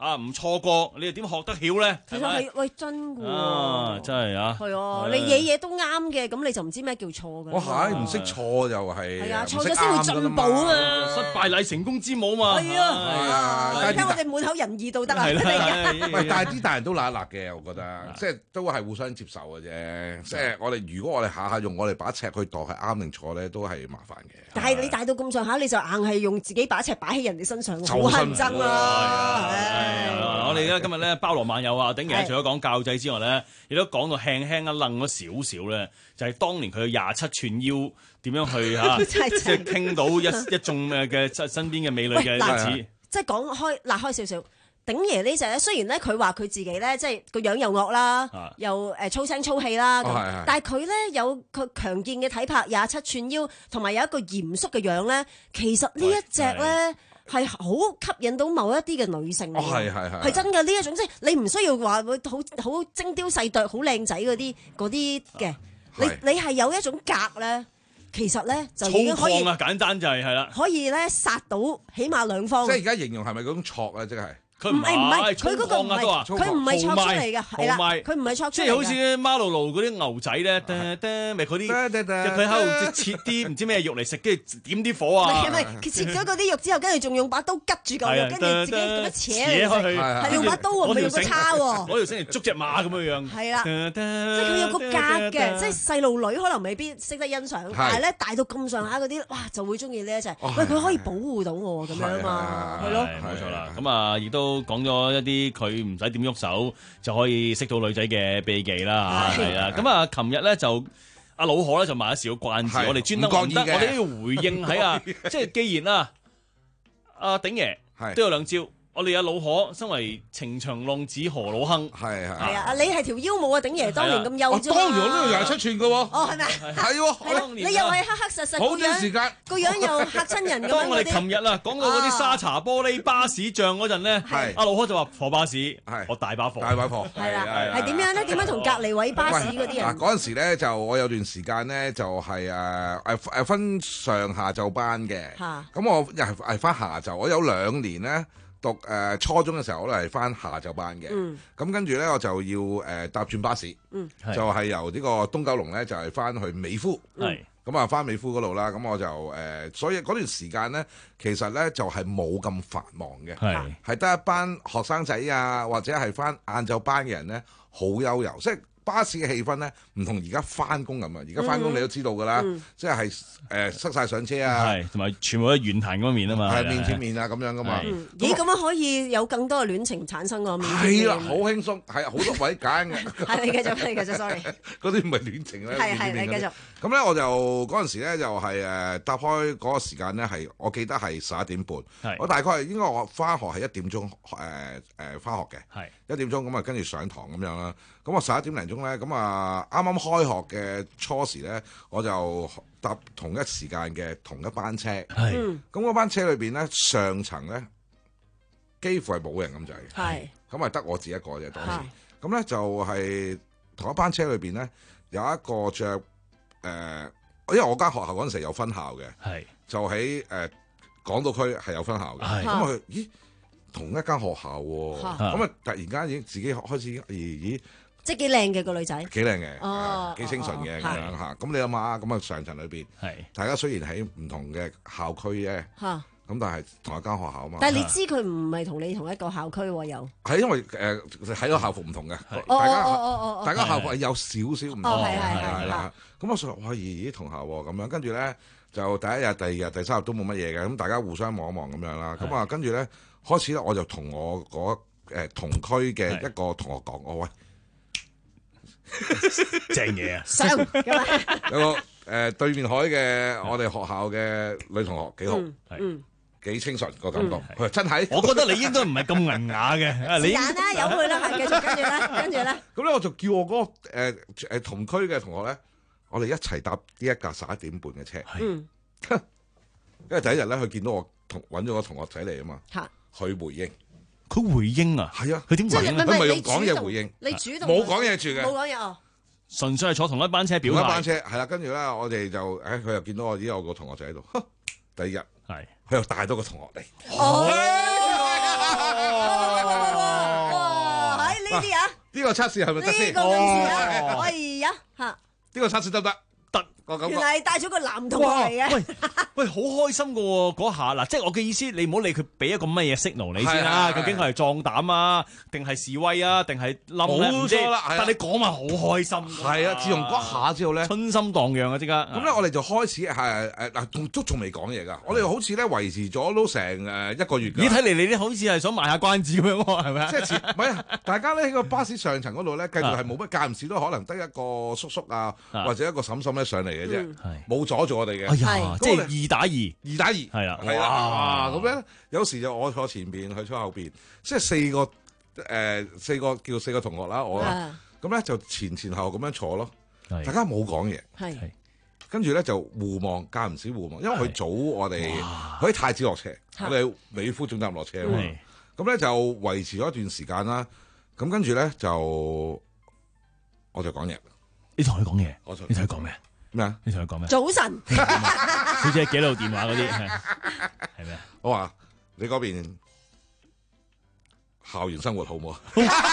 啊唔錯過，你又點學得曉咧？ 其實係喂真㗎喎，真係啊！ 係啊，你嘢嘢都啱嘅，咁你就唔知咩叫錯㗎。 我係唔識錯就係。 係啊，錯咗先會進步啊嘛！ 失敗乃成功之母嘛。 係啊，你睇我哋滿口仁義道德啊！ 喂，但係啲大人都揦一揦嘅，我覺得，即係都係互相接受嘅啫。即係我哋如果我哋下下用我哋把尺去度係啱定錯咧，都係麻煩嘅。 但係你大到咁上下，你就硬係用自己把尺擺喺人哋身上，好乞人憎啦！ 我哋咧今日咧包羅萬有啊！鼎爺除咗講教仔之外咧，亦都講到輕輕一愣咗少少咧，就係當年佢廿七寸腰點樣去嚇，即係傾到一一眾嘅身邊嘅美女嘅日子。 即係講開辣開少少。鼎爺呢隻咧，雖然咧佢話佢自己咧，即係個樣又惡啦，啊、又誒粗聲粗氣啦，哦、但係佢咧有佢強健嘅體魄，廿七寸腰，同埋有一個嚴肅嘅樣咧，其實呢一隻咧係好吸引到某一啲嘅女性嘅，係係係，係真嘅呢一種，即係你唔需要話會好好精雕細琢、好靚仔嗰啲嗰啲嘅，你你係有一種格咧。其實咧就已經可以， 粗獷啊，簡單就係係啦， 可以咧殺到起碼兩方。 即係而家形容係咪嗰種挫啊？即係。 佢唔係唔係， 佢嗰個唔係，佢唔係戳出嚟嘅，係啦，佢唔係戳出嚟嘅。 即係好似馬路路嗰啲牛仔咧，咪嗰啲，佢喺度切啲唔知咩肉嚟食，跟住點啲火啊！ 唔係唔係，切咗嗰啲肉之後，跟住仲用把刀吉住嚿肉，跟住自己咁樣扯嚟食，係用把刀喎，唔係用個叉喎。 攞條繩嚟捉隻馬咁樣樣。 係啦，即係佢有個格嘅，即係細路女可能未必識得欣賞，但係咧大到咁上下嗰啲，哇就會中意呢一隻。喂，佢可以保護到我咁樣啊嘛，係咯， 冇錯啦。咁啊，亦都講咗一啲佢唔使點喐手就可以識到女仔嘅秘技啦嚇，係啊！咁啊，琴日咧就阿老何咧就賣咗少少關子，我哋專登揾得，我哋都要回應喺啊！即係既然啊，阿鼎爺都有兩招。我哋阿老何身為情場浪子何老亨， 係係係啊！你係條腰冇啊，鼎爺當年咁幼啫嘛。 當年我都要廿七寸嘅喎。 哦，係咪？ 係喎， 你又係黑黑實實個樣， 好短時間個樣又嚇親人咁樣。 當我哋琴日啊講到嗰啲沙茶玻璃巴士仗嗰陣咧，阿老何就話火巴士，我大把火， 大把火。 係啦，係點樣咧？點樣同隔離位巴士嗰啲人？ 嗱，嗰陣時咧就我有段時間咧就係誒誒誒分上下晝班嘅。嚇。咁我又係係翻下晝，我有兩年咧。讀誒初中嘅時候，我都係翻下晝班嘅。咁跟住咧，我就要誒搭轉巴士，就係由呢個東九龍咧，就係翻去美孚。咁啊，翻美孚嗰度啦。咁我就誒，所以嗰段時間咧，其實咧就係冇咁繁忙嘅，係得一班學生仔啊，或者係翻晏晝班嘅人咧，好悠遊，即係。巴士嘅氣氛咧，唔同而家翻工咁啊！而家翻工你都知道㗎啦，嗯、即係誒、呃、塞晒上車啊， 係同埋全部都係軟彈嗰面啊嘛， 係面貼面啊咁樣㗎嘛。 咦，咁樣可以有更多嘅戀情產生㗎面？ 係啦，好輕鬆，係好多位揀嘅。 係你繼續，你繼續，sorry。 嗰啲唔係戀情咧， 係係你繼續。 咁咧我就嗰陣時咧就係誒搭開嗰個時間咧係，我記得係十一點半。我大概係應該我翻學係一點鐘誒誒翻學嘅，係一點鐘咁啊，跟住上堂咁樣啦。咁我十一點零鐘咧，咁啊啱啱開學嘅初時咧，我就搭同一時間嘅同一班車。係，咁嗰班車裏邊咧，上層咧幾乎係冇人咁滯。係，咁啊得我自己一個啫當時。咁咧就係同一班車裏邊咧，有一個着誒、呃，因為我間學校嗰陣時有分校嘅，係就喺誒、呃、港島區係有分校嘅。咁佢咦同一間學校喎，咁啊突然間已經自己開始咦咦。 即係幾靚嘅個女仔， 幾靚嘅，哦，幾清純嘅咁樣嚇。咁你諗下，咁啊上層裏邊，係大家雖然喺唔同嘅校區啫，嚇，咁但係同一間學校啊嘛。 但係你知佢唔係同你同一個校區喎，又係因為誒喺個校服唔同嘅，大家大家校服係有少少唔同，係係係啦。咁我想話咦同校喎咁樣，跟住咧就第一日、第二日、第三日都冇乜嘢嘅，咁大家互相望一望咁樣啦。咁啊跟住咧開始咧，我就同我嗰誒同區嘅一個同學講：我喂。 正嘢啊！ 有個誒、呃、對面海嘅我哋學校嘅女同學幾好，嗯，幾清純個感覺。佢話、嗯、真係， 我覺得你應該唔係咁銀雅嘅。 你揀啦，由佢啦，係繼續跟住咧，跟住咧。 咁咧我就叫我嗰、那個誒誒、呃、同區嘅同學咧，我哋一齊搭呢一架十一點半嘅車。嗯，因為第一日咧，佢見到我同揾咗個同學仔嚟啊嘛，佢回應。 佢回應啊， 係啊， 佢點回應？ 佢唔係用講嘢回應， 你主動冇講嘢住嘅， 冇講嘢哦， 純粹係坐同一班車表態。 同一班車係啦，跟住咧我哋就誒，佢又見到我已經有個同學仔喺度。第二日係佢又帶多個同學嚟。 呢啲啊？ 呢個測試係咪得先？ 呢個咁試啊！哎呀嚇！ 呢個測試得唔得？得，我感覺。 原來係帶咗個男同學嚟嘅。 喂喂，好開心㗎喎！嗰下嗱，即係我嘅意思，你唔好理佢俾一個乜嘢 signal 你先啦。究竟佢係壯膽啊，定係示威啊，定係冧咧？ 冇錯啦， 但你講埋好開心。 係啊，自從嗰下之後咧， 春心蕩漾啊！即刻。咁咧，我哋就開始係誒嗱，都仲未講嘢㗎。我哋好似咧維持咗都成誒一個月㗎。 你睇嚟你啲好似係想賣下關子咁樣喎，係咪啊？ 即係前唔係啊！大家咧喺個巴士上層嗰度咧，繼續係冇乜間唔時都可能得一個叔叔啊，或者一個嬸嬸咧上嚟嘅啫。冇阻住我哋嘅， 哎呀，即係二打二， 二打二，係啦， 係啦，咁咧有時就我坐前邊，佢坐後邊，即係四個誒四個叫四個同學啦，我咁咧就前前後後咁樣坐咯，大家冇講嘢，係，跟住咧就互望，間唔時互望，因為佢早我哋佢喺太子落車，我哋美孚總站落車啊嘛，咁咧就維持咗一段時間啦，咁跟住咧就我就講嘢， 你同佢講嘢， 我同你同佢講咩？咩啊？你同佢講咩？ 早晨， 小姐記錄電話嗰啲係係咩？ 我話你嗰邊校園生活好唔好啊？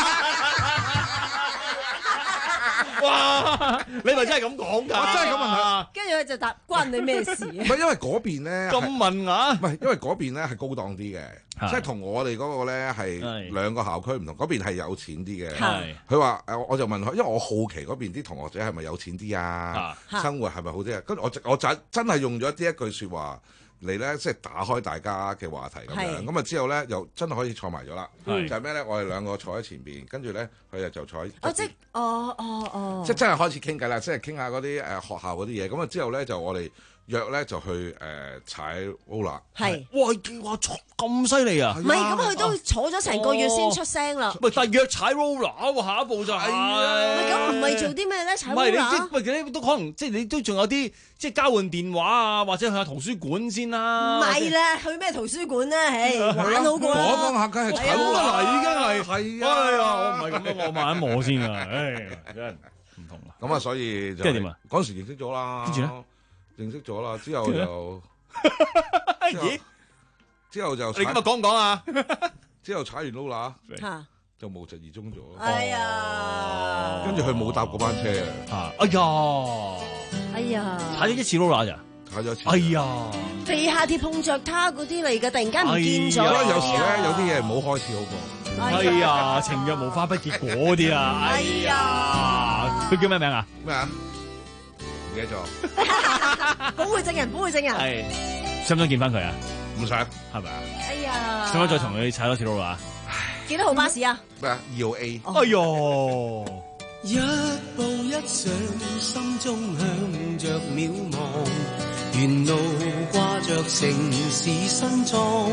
哇！你咪真係咁講㗎？ 我真係咁問佢。 跟住佢就答關你咩事啊？ 唔係因為嗰邊咧咁文雅， 唔係因為嗰邊咧係高檔啲嘅，即係同我哋嗰個咧係兩個校區唔同。嗰邊係有錢啲嘅。佢話誒，我就問佢，因為我好奇嗰邊啲同學仔係咪有錢啲啊？生活係咪好啲啊？跟住我我就真係用咗呢一句説話嚟咧，即係打開大家嘅話題咁樣。咁啊之後咧，又真係可以坐埋咗啦。就係咩咧？我哋兩個坐喺前邊，跟住咧佢哋就坐喺。 哦，即係哦哦哦。 即係真係開始傾偈啦，即係傾下嗰啲誒學校嗰啲嘢。咁啊之後咧就我哋約咧就去誒踩 roller。係。 哇！哇！咁犀利啊！ 唔係，咁佢都坐咗成個月先出聲啦。 唔係，但係約踩 roller 喎，下一步就係。 唔係咁，唔係做啲咩咧？踩 roller。唔係你即係你都可能即係你都仲有啲即係交換電話啊，或者去下圖書館先啦。 唔係啦，去咩圖書館咧？唉，玩好過啦。 我講下梗係踩 roller 啦，已經係。 係啊。哎呀，我唔係咁樣，我慢慢摸先啊。唉，真係唔同啦。 咁啊，所以就即係點啊？ 嗰陣時認識咗啦。 跟住咧， 認識咗啦，之後就咦？ 之後就你今日講唔講啊？ 之後踩完 roller 就無疾而終咗。 哎呀！ 跟住佢冇搭嗰班車啊！哎呀！ 哎呀！ 踩咗一次 roller 咋？ 踩咗一次。 哎呀！ 地下鐵碰着他嗰啲嚟嘅，突然間唔見咗。 有時咧，有啲嘢唔好開始好過。 哎呀！情若無花不結果嗰啲啊！哎呀！佢叫咩名啊？ 咩啊？唔記得咗。 保護證人，保護證人。 係。想唔想見翻佢啊？ 唔想， 係咪啊？ 哎呀！ 想唔想再同佢踩多次 roller 啊？ 幾多號巴士啊？ 咩啊？二號 A。 哎呦！ 一步一上，心中向着渺茫，沿路掛着城市新裝。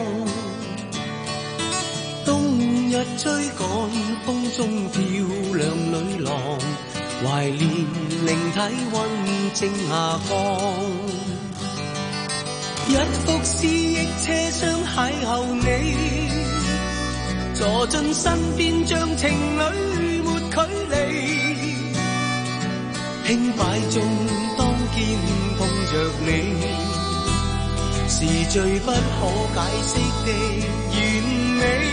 冬日追趕，風中漂亮女郎，懷念靈體溫正下降。一幅思憶車廂邂逅你，坐進身邊像情侶沒距離。輕擺中當肩碰着你，是最不可解釋的完美。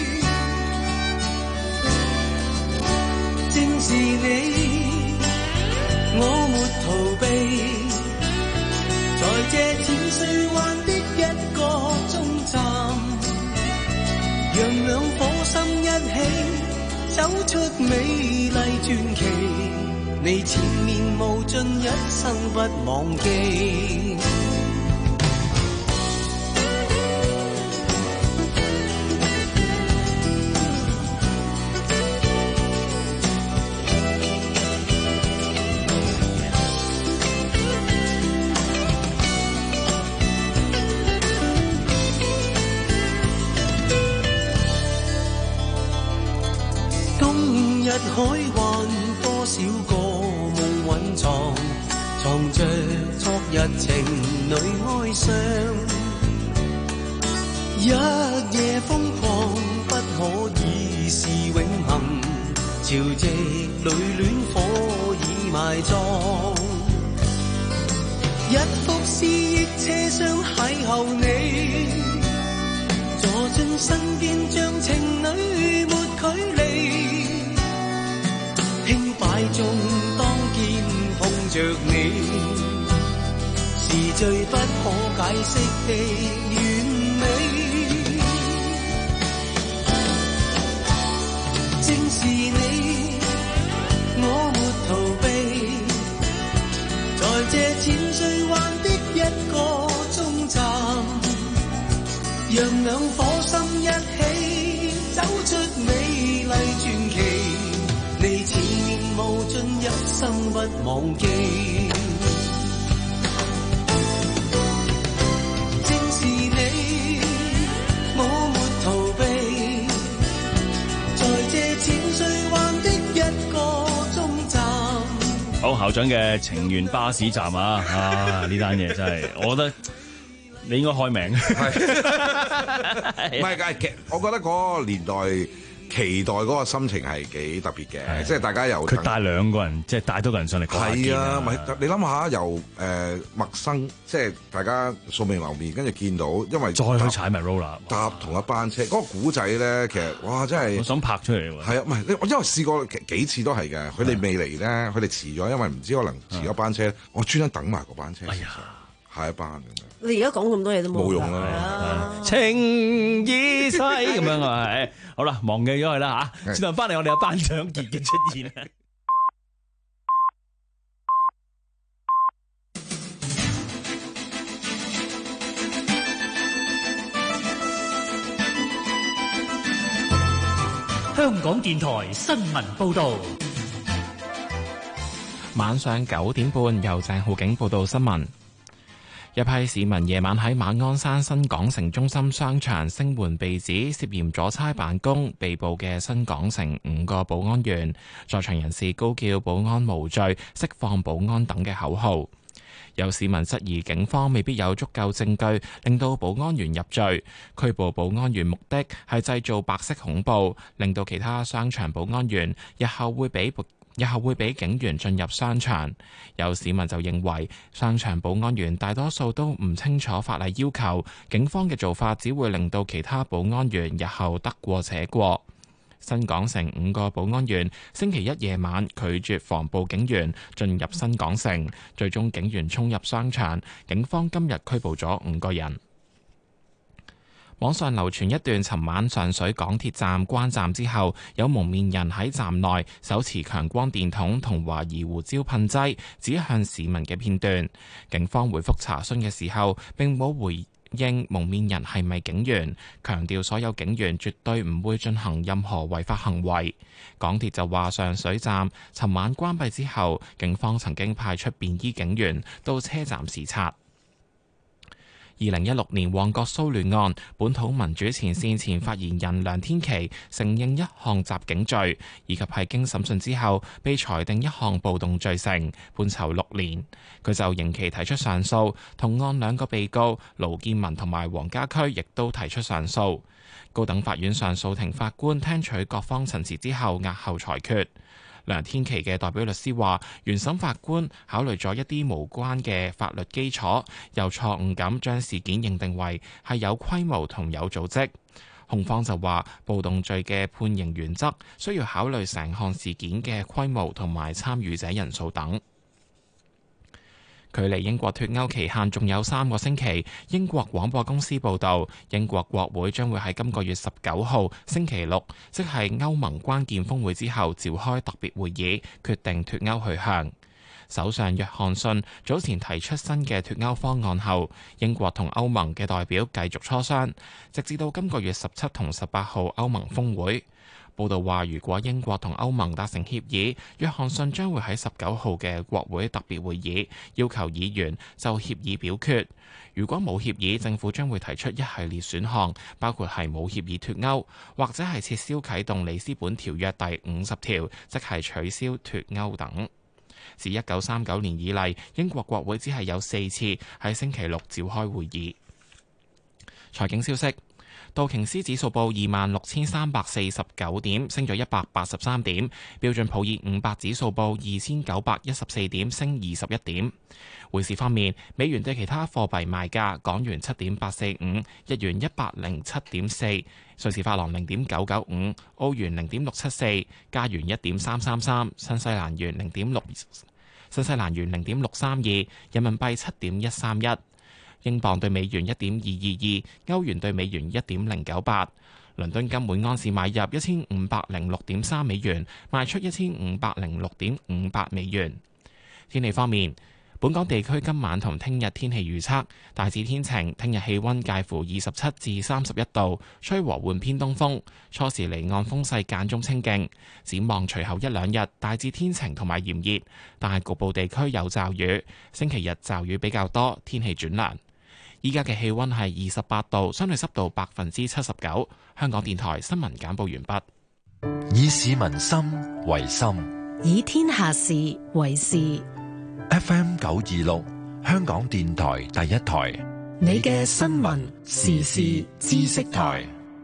正是你，我沒逃避。在這淺水灣的一個終站，讓兩顆心一起走出美麗傳奇。你前面無盡，一生不忘記。海灣多少個夢蘊藏，藏着昨日情侶哀傷。一夜瘋狂不可以是永恆，潮汐裏戀火已埋葬。一幅思憶車廂邂逅你，坐進身邊像情侶沒距離。 輕擺中當肩碰着你，是最不可解釋的完美。正是你，我沒逃避，在這淺水灣的一個終站，讓兩顆心一起走出美麗傳奇。你似面無盡，一生不忘記。正是你，我沒逃避，在這淺水灣的一個終站。 好，校長嘅情緣巴士站啊！啊，呢單嘢真係，我覺得你應該開名。 唔係嘅，我覺得嗰個年代。期待嗰個心情係幾特別嘅，即係大家由佢帶兩個人，即係帶多個人上嚟講下見係啊，咪你諗下由誒、呃、陌生，即係大家素未謀面，跟住見到，因為再去踩埋 roller 搭同一班車，嗰、那個古仔咧，其實哇真係， 我想拍出嚟喎。 係啊，唔係你我因為試過幾次都係嘅，佢哋未嚟咧，佢哋遲咗，因為唔知可能遲咗班車，我專登等埋嗰班車。哎呀，下一班咁樣。 你而家講咁多嘢都冇用啦， 情意西咁樣啊，係好啦，忘記咗佢啦嚇。轉頭翻嚟，我哋有頒獎傑嘅出現啊！ 香港電台新聞報導， 晚上九點半由鄭浩景報道新聞。一批市民夜晚喺馬鞍山新港城中心商場聲援被指涉嫌阻差辦公被捕嘅新港城五個保安員，在場人士高叫保安無罪、釋放保安等嘅口號。有市民質疑警方未必有足夠證據令到保安員入罪，拘捕保安員目的係製造白色恐怖，令到其他商場保安員日後會俾日後會俾警員進入商場。有市民就認為商場保安員大多數都唔清楚法例要求，警方嘅做法只會令到其他保安員日後得過且過。新港城五個保安員星期一夜晚拒絕防暴警員進入新港城，最終警員衝入商場，警方今日拘捕咗五個人。網上流傳一段尋晚上水港鐵站關站之後，有蒙面人喺站內手持強光電筒同懷疑胡椒噴劑指向市民嘅片段。警方回覆查詢嘅時候並冇回應蒙面人係咪警員，強調所有警員絕對唔會進行任何違法行為。港鐵就話上水站尋晚關閉之後，警方曾經派出便衣警員到車站視察。二零一六年旺角騷亂案，本土民主前線前發言人梁天琦承認一項襲警罪，以及係經審訊之後被裁定一項暴動罪成，判囚六年。佢就刑期提出上訴，同案兩個被告盧建文同埋黃家駒亦都提出上訴。高等法院上訴庭法官聽取各方陳詞之後押後裁決。梁天琦嘅代表律師話，原審法官考慮咗一啲無關嘅法律基礎，又錯誤咁將事件認定為係有規模同有組織。控方就話，暴動罪嘅判刑原則需要考慮成項事件嘅規模同埋參與者人數等。距離英國脫歐期限仲有三個星期，英國廣播公司報導，英國國會將會喺今個月十九號星期六，即係歐盟關鍵峰會之後召開特別會議，決定脫歐去向。首相約翰遜早前提出新嘅脫歐方案後，英國同歐盟嘅代表繼續磋商，直至到今個月十七同十八號歐盟峰會。報道話，如果英國同歐盟達成協議，約翰遜將會喺十九號嘅國會特別會議要求議員就協議表決。如果冇協議，政府將會提出一系列選項，包括係冇協議脫歐，或者係撤銷啟動里斯本條約第五十條，即係取消脫歐等。自一九三九年以嚟，英國國會只係有四次喺星期六召開會議。財經消息。 道瓊斯指數報二萬六千三百四十九點，升咗一百八十三點；標準普爾五百指數報二千九百一十四點，升二十一點。匯市方面，美元對其他貨幣賣價：港元七點八四五，日元一百零七點四，瑞士法郎零點九九五，澳元零點六七四，加元一點三三三，新西蘭元零點六。新西蘭元零點六三二，人民幣七點一三一，英鎊對美元一點二二二，歐元對美元一點零九八。倫敦金每安士買入一千五百零六點三美元，賣出一千五百零六點五八美元。天氣方面，本港地區今晚同聽日天氣預測大致天晴，聽日氣溫介乎二十七至三十一度，吹和緩偏東風，初時離岸風勢間中清勁。展望隨後一兩日大致天晴同埋炎熱，但係局部地區有驟雨。星期日驟雨比較多，天氣轉涼。依家嘅氣溫係二十八度，相對濕度百分之七十九。香港電台新聞簡報完畢。以市民心為心， 以天下事為事。 F M 九二六，香港電台第一台， 你嘅新聞時事知識台。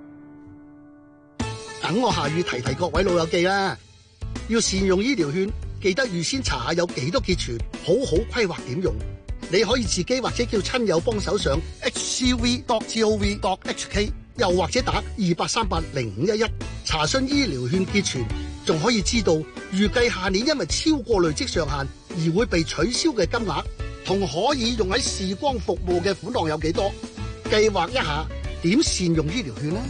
等我下雨提提各位老友記啦，要善用醫療券，記得預先查下有幾多結存，好好規劃點用。你可以自己或者叫親友幫手上 h c v dot gov dot h k， 又或者打二八三八零五一一查詢醫療券結存，仲可以知道預計下年因為超過累積上限而會被取消嘅金額，同可以用喺視光服務嘅款項有幾多，計劃一下點善用醫療券呢？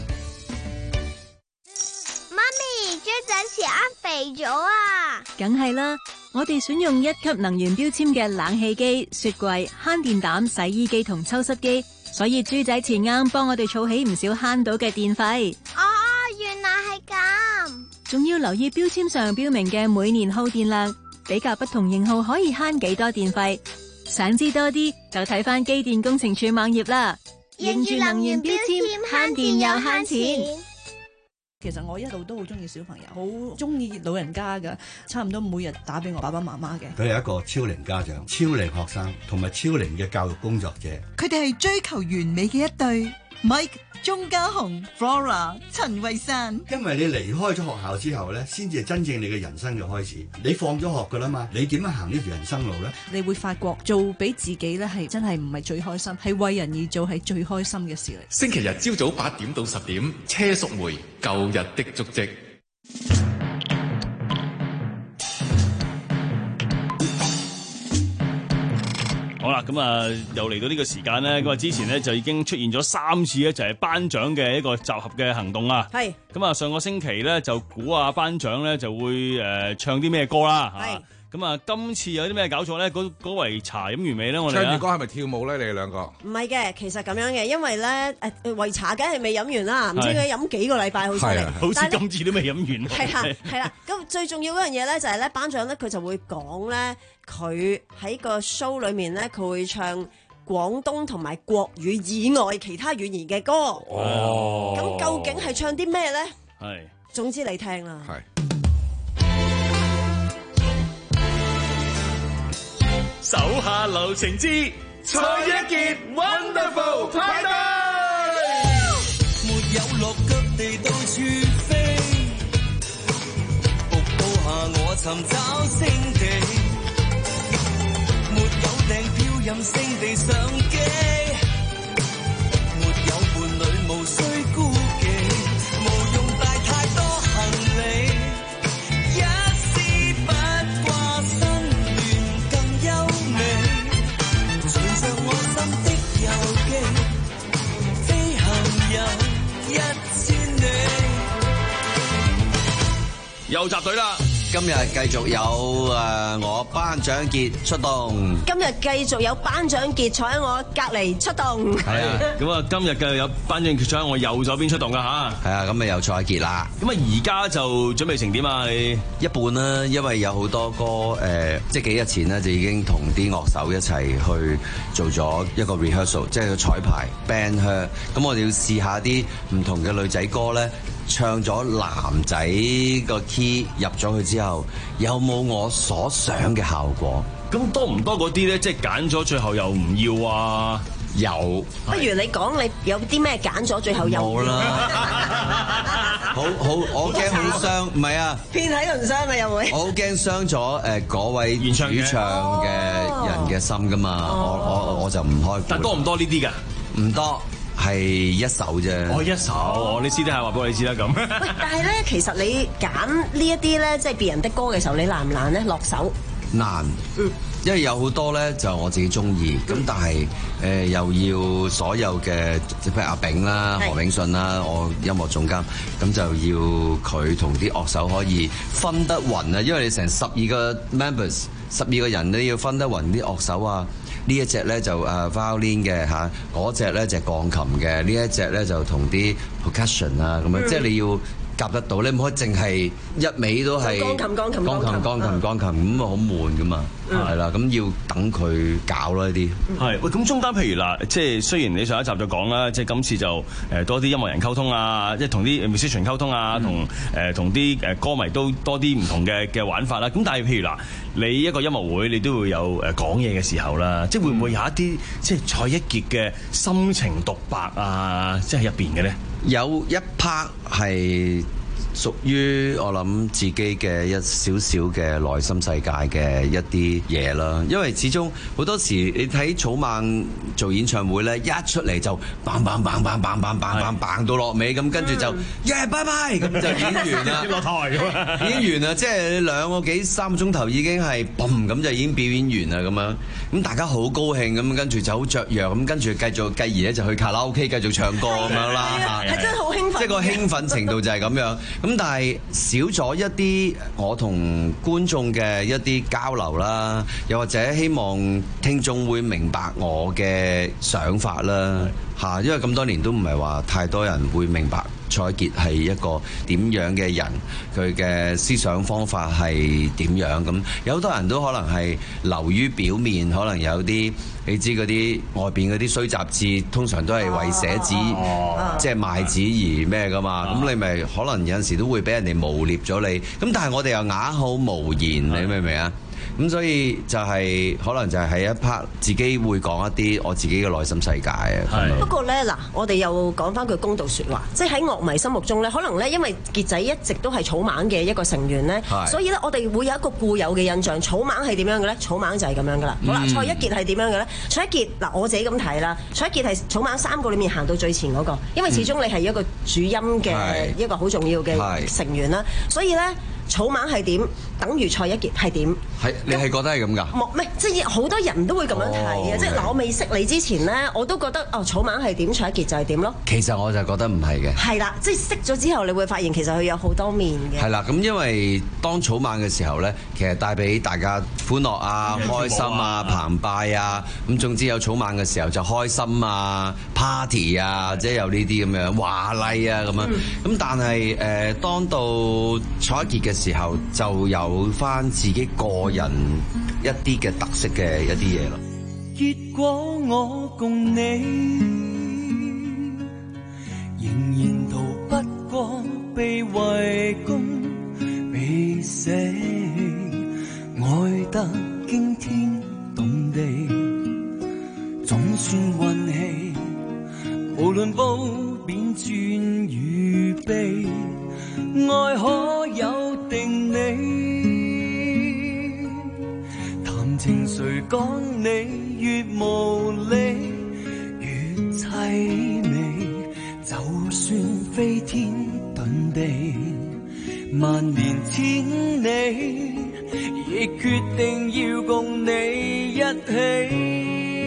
媽咪，豬仔翅啱肥咗啊！ 梗係啦，我哋選用一級能源標籤嘅冷氣機、雪櫃、慳電膽、洗衣機同抽濕機，所以豬仔翅啱幫我哋儲起唔少慳到嘅電費。 哦，原來係咁。 仲要留意標籤上標明嘅每年耗電量，比較不同型號可以慳幾多電費。想知多啲就睇翻機電工程署網頁啦。 認住能源標籤，慳電又慳錢。 其實我一路都好中意小朋友，好中意老人家㗎，差唔多每日打俾我爸爸媽媽嘅。 佢係一個超齡家長、超齡學生同埋超齡嘅教育工作者。 佢哋係追求完美嘅一對 ，Mike、鐘家雄、Flora、陳慧珊。 因為你離開咗學校之後咧，先至係真正你嘅人生嘅開始。你放咗學噶啦嘛，你點樣行呢條人生路咧？ 你會發覺做俾自己咧係真係唔係最開心，係為人而做係最開心嘅事嚟。 星期日朝早八點到十點，車淑梅舊日的足跡。 好啦，咁啊，又嚟到呢個時間咧，咁啊，之前咧就已經出現咗三次咧，就係頒獎嘅一個集合嘅行動啊。係。咁啊，上個星期咧就估啊頒獎咧就會誒唱啲咩歌啦。係。咁啊，今次有啲咩搞錯咧？嗰嗰圍茶飲完未咧？我哋唱完歌係咪跳舞咧？你哋兩個？ 唔係嘅，其實咁樣嘅，因為咧誒圍茶梗係未飲完啦，唔知佢飲幾個禮拜好犀利。 好似今次都未飲完。 係啦，係啦。咁最重要嗰樣嘢咧就係咧頒獎咧佢就會講咧佢喺個 show 裏面咧佢會唱廣東同埋國語以外其他語言嘅歌。哦。咁究竟係唱啲咩咧？係。總之你聽啦。係。 手下留情之蔡一傑 Wonderful 派對， 沒有落腳地到處飛，瀑布下我尋找星地，沒有訂票任性地上機，沒有伴侶無需孤忌，無用帶太多行李，一絲不掛心願更優美。隨着我心的遊記，飛行有一千里。 又集隊啦！ 今日繼續有誒、呃、我班長傑出動。 今日繼續有班長傑坐喺我隔離出動。 係啊，咁啊今日繼續有班長傑坐喺我右手邊出動噶吓。 係啊，咁啊又蔡傑啦。 咁啊而家就準備成點啊？你一半啦，因為有好多歌誒、呃，即係幾日前呢，就已經同啲樂手一齊去做咗一個 rehearsal， 即係個彩排 band her。咁我哋要試下啲唔同嘅女仔歌咧。唱咗男仔個 key 入咗去之後，有冇我所想嘅效果？ 咁多唔多嗰啲咧？即係揀咗最後又唔要啊？ 有。 不如你講你有啲咩揀咗，最後有冇啦。好好，我驚好傷，唔係啊， 遍體鱗傷啊，又會。 我好驚傷咗誒嗰位主唱嘅人嘅心噶嘛，我我我就唔開。 但多唔多呢啲㗎？ 唔多，係一首啫。 我一首，我啲私底下話俾我哋知啦咁。 喂，但係咧，其實你揀呢一啲咧，即係別人的歌嘅時候，你難唔難咧落手？ 難，因為有好多咧就我自己中意，咁但係誒、呃、又要所有嘅，譬如阿炳啦、何永信啦，我音樂總監，咁就要佢同啲樂手可以分得勻啊，因為你成十二個 members， 十二個人都要分得勻啲樂手啊。呢一隻咧就誒 violin 嘅嚇，嗰隻咧就鋼琴嘅，呢一隻咧就同啲 percussion 啊咁樣，嗯、即係你要夾得到，你唔可以淨係一味都係鋼琴鋼琴鋼琴鋼琴鋼琴咁啊，好悶噶嘛，係啦、嗯，咁要等佢搞咯呢啲。 係喂，咁中間譬如嗱，即係雖然你上一集就講啦，即係今次就誒多啲音樂人溝通啊，即係同啲 musician 溝通啊，同誒同啲誒歌迷都多啲唔同嘅嘅玩法啦。咁但係譬如嗱，你一個音樂會你都會有誒講嘢嘅時候啦，即係會唔會有一啲即係蔡一傑嘅心情獨白啊，即係喺入邊嘅咧？ 有一 part 係屬於我諗自己嘅一少少嘅內心世界嘅一啲嘢啦，因為始終好多時你睇草蜢做演唱會咧，一出嚟就砰砰砰砰砰砰砰砰到落尾咁，跟住就耶拜拜咁就演完啦， 落台咁演完啦，即係兩個幾三個鐘頭已經係嘣咁就已經表演完啦咁樣，咁大家好高興咁，跟住就好雀躍咁，跟住繼續繼而咧就去卡拉 OK 繼續唱歌咁樣啦， 係真係好興奮， 即係個興奮程度就係咁樣。咁但係少咗一啲我同觀眾嘅一啲交流啦，又或者希望聽眾會明白我嘅想法啦嚇，因為咁多年都唔係話太多人會明白蔡一傑係一個點樣嘅人，佢嘅思想方法係點樣咁。有好多人都可能係流於表面，可能有啲你知嗰啲外邊嗰啲衰雜誌，通常都係為寫紙，哦、即係賣紙而咩噶嘛。咁、哦、你咪可能有陣時都會俾人哋誣衊咗你。咁但係我哋又啞口無言，你明唔明啊？咁所以就係、是、可能就係喺一 part 自己會講一啲我自己嘅內心世界啊。 不過咧嗱，我哋又講翻句公道説話，即係喺樂迷心目中咧，可能咧因為傑仔一直都係草蜢嘅一個成員咧，所以咧我哋會有一個固有嘅印象，草蜢係點樣嘅咧？草蜢就係咁樣噶啦。好啦，蔡一傑係點樣嘅咧？蔡一傑嗱，我自己咁睇啦，蔡一傑係草蜢三個裡面行到最前嗰、那個，因為始終你係一個主音嘅一個好重要嘅成員啦，所以咧。草蜢係點，等於蔡一傑係點？ 係你係覺得係咁㗎？ 冇，唔係，即係好多人都會咁樣睇嘅。即係嗱，我未識你之前咧，我都覺得哦，草蜢係點，蔡一傑就係點咯。 其實我就覺得唔係嘅。 係啦，即係識咗之後，你會發現其實佢有好多面嘅。 係啦，咁因為當草蜢嘅時候咧，其實帶俾大家歡樂啊、開心啊、澎湃啊，咁總之有草蜢嘅時候就開心啊、party 啊，即係有呢啲咁樣華麗啊咁樣。咁但係誒，當到蔡一傑嘅時候就有翻自己個人一啲嘅特色嘅一啲嘢咯。 結果我共你仍然逃不過被圍攻被捨棄，愛得驚天動地，總算運氣，無論褒貶尊與卑，愛可有定理，談情誰講你越無理越凄美，就算飛天遁地萬年千里，亦決定要共你一起。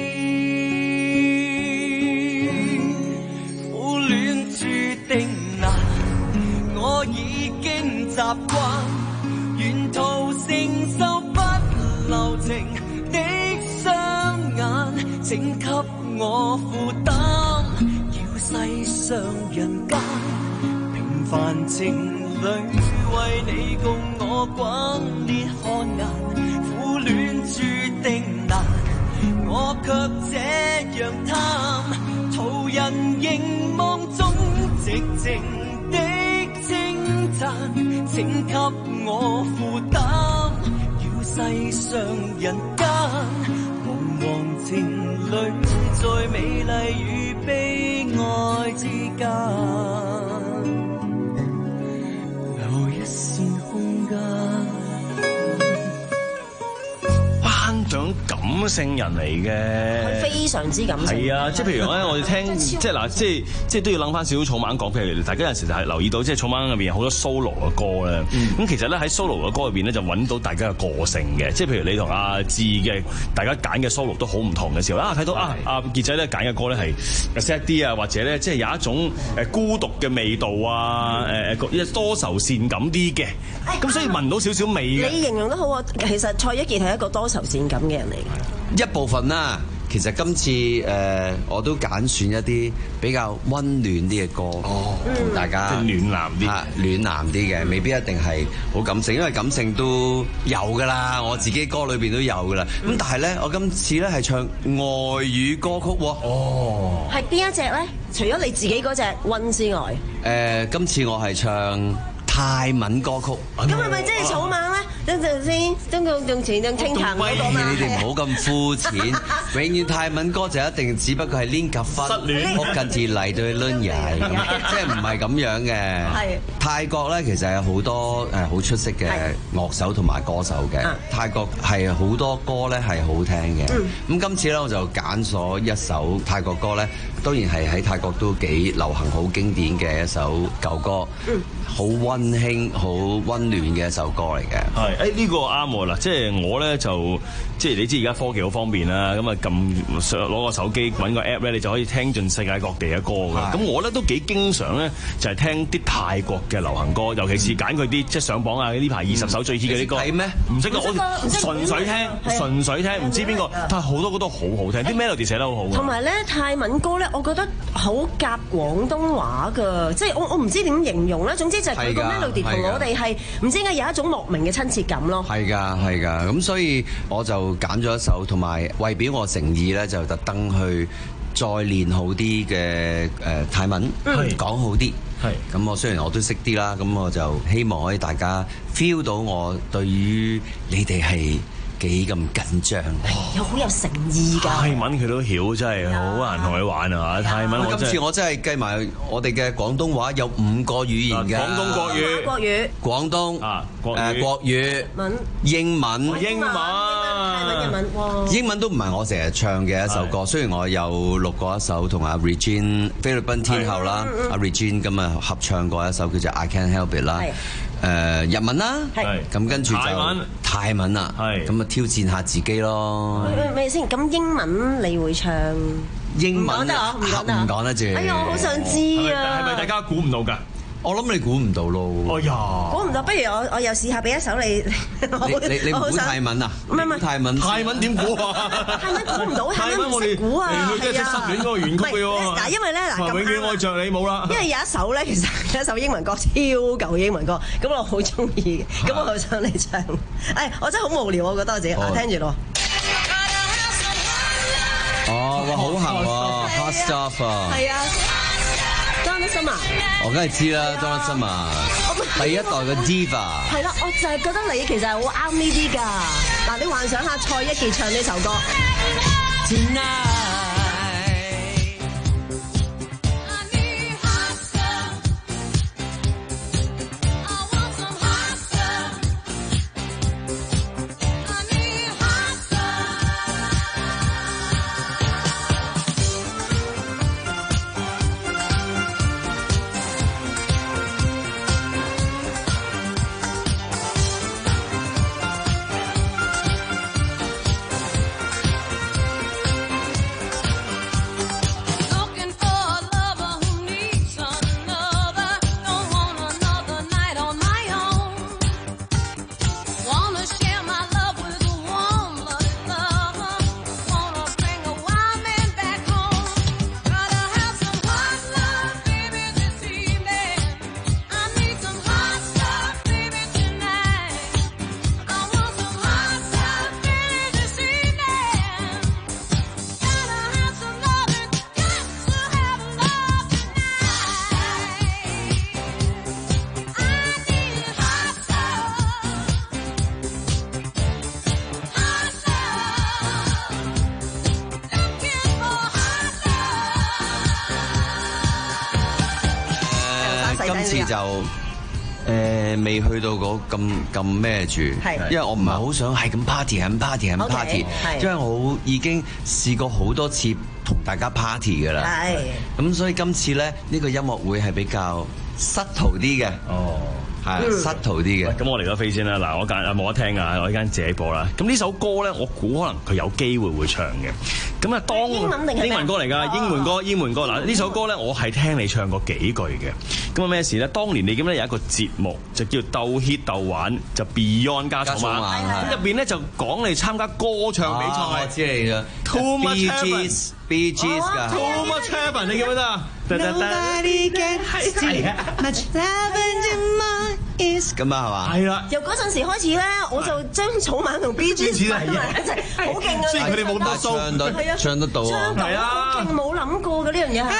苦戀注定難，我已經習慣，沿途承受不留情的雙眼，請給我負擔。要世上人間平凡情侶，為你共我轟烈汗顏，苦戀注定難，我卻這樣貪，途人凝望中寂靜的稱讚，請給我負擔。要世上人間，茫茫情侶在美麗與悲哀之間，留一線空間。 班長感性人嚟嘅， 佢非常之感性。 係啊，即係譬如咧，我哋聽即係嗱，即係即係都要諗翻少少草蜢講。譬如大家有陣時就係留意到，即係草蜢入邊有好多 solo 嘅歌咧。咁、嗯、其實咧喺 solo 嘅歌入邊咧，就揾到大家嘅個性嘅。即係譬如你同阿志嘅，大家揀嘅 solo 都好唔同嘅時候啊，睇到啊阿傑仔咧揀嘅歌咧係 sad 啲啊，或者咧即係有一種誒孤獨嘅味道啊，誒誒、嗯、多愁善感啲嘅。咁、哎、所以聞到少少味嘅。 你形容得好啊！其實蔡一傑係一個多愁善感嘅人嚟嘅。 一部分啦，其實今次誒、呃、我都揀選一啲比較溫暖啲嘅歌，哦，同大家即係暖男啲， 啊暖男啲嘅，未必一定係好感性，因為感性都有噶啦，我自己歌裏邊都有噶啦。咁、嗯、但係咧，我今次咧係唱外語歌曲喎。哦， 係邊一隻咧？除咗你自己嗰隻溫之外，誒、 呃、今次我係唱泰文歌曲。 咁係咪即係草蜢咧？等陣先，中共用前用清談嗰個嘛。 你哋唔好咁膚淺，永遠泰文歌就一定只不過係黏夾分，屋近住嚟對攣嘢，即係唔係咁樣嘅。係泰國咧，其實有好多誒好出色嘅樂手同埋歌手嘅。泰國係好多歌咧係好聽嘅。咁、嗯、今次咧我就揀咗一首泰國歌咧，當然係喺泰國都幾流行、好經典嘅一首舊歌，好溫馨、好溫暖嘅一首歌嚟嘅。 係，誒呢個啱喎啦，即係我咧就即係你知而家科技好方便啦，咁啊撳攞個手機揾個 app 咧，你就可以聽盡世界各地嘅歌㗎。咁我咧都幾經常咧就係聽啲泰國嘅流行歌，尤其是揀佢啲即係上榜啊呢排二十首最 hit 嘅啲歌。係咩？唔識㗎，我純粹聽，純粹聽，唔知邊個，但係好多歌都好好聽，啲 melody 寫得好好。 同埋咧泰文歌咧，我覺得好夾廣東話㗎，即係我我唔知點形容咧，總之就係佢個 melody 同我哋係唔知點解有一種莫名嘅親切感咯。 係㗎，係㗎，咁所以我就揀咗一首，同埋為表我誠意咧，就特登去再練好啲嘅誒泰文，講好啲。係，咁我雖然我都識啲啦，咁我就希望可以大家 feel 到我對於你哋係幾咁緊張， 有好有誠意㗎。 泰文佢都曉，真係好難同佢玩啊！泰文我今次我真係計埋我哋嘅廣東話有五個語言㗎。 廣東國語、 國語、 廣東啊、誒國語、 文、 英文、 英文、 泰文、日文。哇！ 英文都唔係我成日唱嘅一首歌，雖然我有錄過一首同阿 Regine 菲律賓天后啦，阿 Regine 咁啊合唱過一首叫做 I Can't Help It 啦。誒、呃、日文啦，咁跟住就泰文，泰文啦，咁啊挑戰下自己咯。 咪先，咁英文你會唱？ 英文唔講得啊，唔講得， 唔講得住。 哎呀，我好想知啊！ 係咪大家估唔到㗎？ 我諗你估唔到咯。 哎呀， 估唔到，不如我我又試下俾一首你。 你你你估泰文啊？ 唔係唔係泰文， 泰文點估啊？ 泰文估唔到，泰文唔識估啊！ 係啊，失戀嗰個原曲嘅喎。 嗱，因為咧嗱， 永遠愛着你冇啦。 因為有一首咧，其實有一首英文歌，超舊嘅英文歌，咁我好中意嘅，咁我就想你唱。誒，我真係好無聊，我覺得我自己，聽住咯。 哦，哇，好行喎 ，Hot Stuff 啊！ 係啊。Donna Summer， 我梗係知啦 ，Donna Summer，第一代嘅 Diva。 係啦，我就係覺得你其實係好啱呢啲㗎。嗱，你幻想下蔡一傑唱呢首歌。Tonight。 時就誒未去到嗰咁咁咩住，因為我唔係好想係咁 party 係咁 party 係咁 party，因為我已經試過好多次同大家 party 㗎啦。咁所以今次咧呢個音樂會係比較subtle啲嘅。哦。係subtle啲嘅， 咁我嚟咗飛先啦。嗱，我間啊冇得聽啊，我呢間自己播啦。咁呢首歌咧，我估可能佢有機會會唱嘅。咁啊，當英文定係英文歌嚟㗎？英文歌，英文歌。嗱，呢首歌咧，我係聽你唱過幾句嘅。咁啊咩事咧？當年你記唔記得有一個節目就叫鬥 hit 鬥玩，就 Beyond 加草蜢。咁入邊咧就講你參加歌唱比賽。 我知你㗎。 Too much heaven，Bee Gees 㗎。Too much heaven，你記唔記得啊？ Nobody gets too much heaven in my is 咁啊係嘛？ 係啦。 由嗰陣時開始咧，我就將草蜢同 Bee Gees 擺埋一齊，好勁啊！ 雖然佢哋冇得唱到，唱得到啊！ 係啊，好勁，冇諗過嘅呢樣嘢係。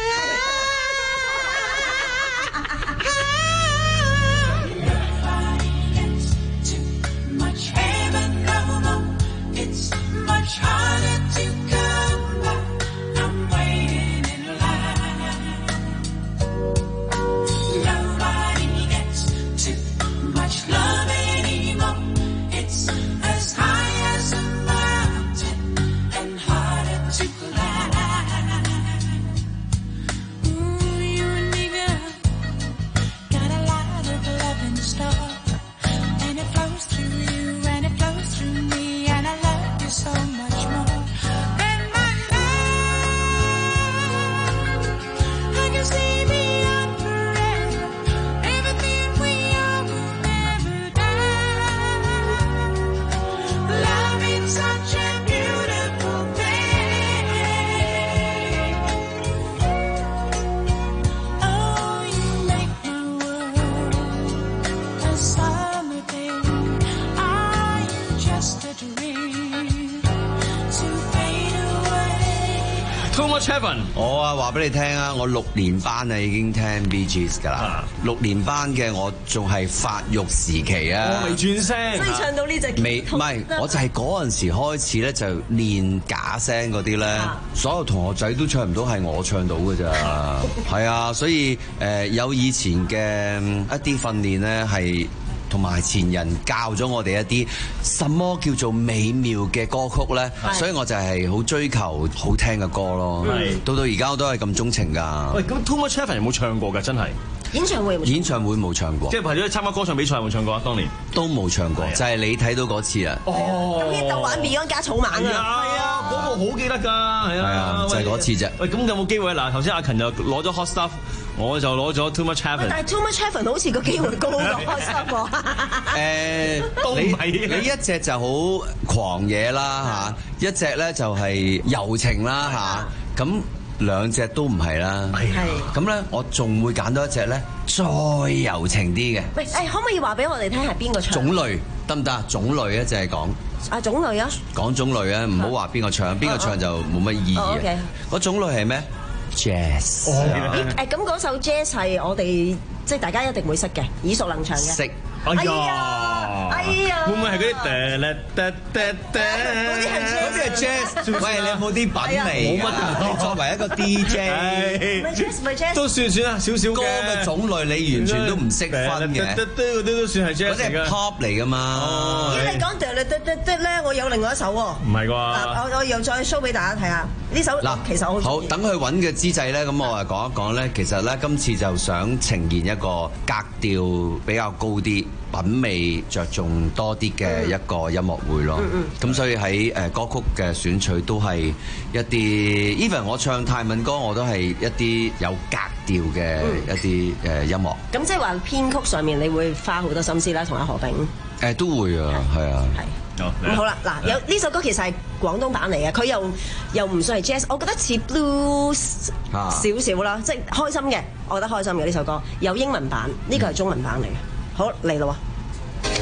我啊話俾你聽啊，我六年班啊已經聽 Bee Gees 噶啦，六年班嘅我仲係發育時期啊， 我未轉聲， 所以唱到呢隻未，唔係，我就係嗰陣時開始咧就練假聲嗰啲咧，所有同學仔都唱唔到，係我唱到㗎咋，係啊，所以誒、呃、有以前嘅一啲訓練咧係。同埋前人教咗我哋一啲什麼叫做美妙嘅歌曲咧，所以我就係好追求好聽嘅歌咯。到到而家我都係咁鍾情㗎。 喂，咁 Too Much Heaven 有冇唱過㗎？真係演唱會有冇？ 演唱會冇唱過。 即係為咗參加歌唱比賽有冇唱過啊？當年都冇唱過，就係你睇到嗰次啊。 哦，咁啲鬥玩 Beyond 加草蜢啊。 係啊，嗰個好記得㗎。係啊，就係嗰次啫。 喂，咁有冇機會？嗱，頭先阿勤就攞咗 Hot Stuff。我就攞咗 Too Much Heaven， 但係 Too Much Heaven 好似個機會高過開心喎。 誒，都唔係。你一隻就好狂野啦嚇，一隻咧就係柔情啦嚇，咁兩隻都唔係啦。係。咁咧，我仲會揀多一隻咧，再柔情啲嘅。 喂，誒，可唔可以話俾我哋聽係邊個唱？ 種類得唔得？種類咧就係講。 啊，種類啊。講種類啊，唔好話邊個唱，邊個唱就冇乜意義啊。嗰種類係咩？Jazz。 誒，咁嗰首 Jazz 係我哋即係大家一定會識嘅，耳熟能詳嘅。 識。 哎呀！哎呀！會唔會係嗰啲噠咧噠噠噠？ 嗰啲係 Jazz。喂，你有冇啲品味？冇乜。作為一個 D J， 唔係 Jazz， 唔係 Jazz。 都算算啦，少少歌嘅種類你完全都唔識分嘅。 嗰啲都算係 Jazz 嚟㗎。 嗰啲係 pop 嚟㗎嘛。 咦？你講噠咧噠噠噠咧，我有另外一首喎。 唔係啩？ 我我又再 show 俾大家睇下呢首。嗱，其實我好等佢揾嘅姿勢咧，咁我啊講一講咧。其實咧，今次就想呈現一個格調比較高啲、品味着重多啲嘅一個音樂會咯。咁、嗯嗯、所以喺誒歌曲嘅選取都係一啲 even 我唱泰文歌我都係一啲有格調嘅一啲誒音樂。咁、 嗯、即係話編曲上面你會花好多心思啦，同阿何炳。 誒、呃、都會啊，係啊。係。 咁好啦，嗱，有呢首歌其實係廣東版嚟嘅，佢又又唔算係 jazz， 我覺得似 blues 少少啦，即係開心嘅，我覺得開心嘅呢首歌。有英文版，呢個係中文版嚟嘅。好，嚟咯喎！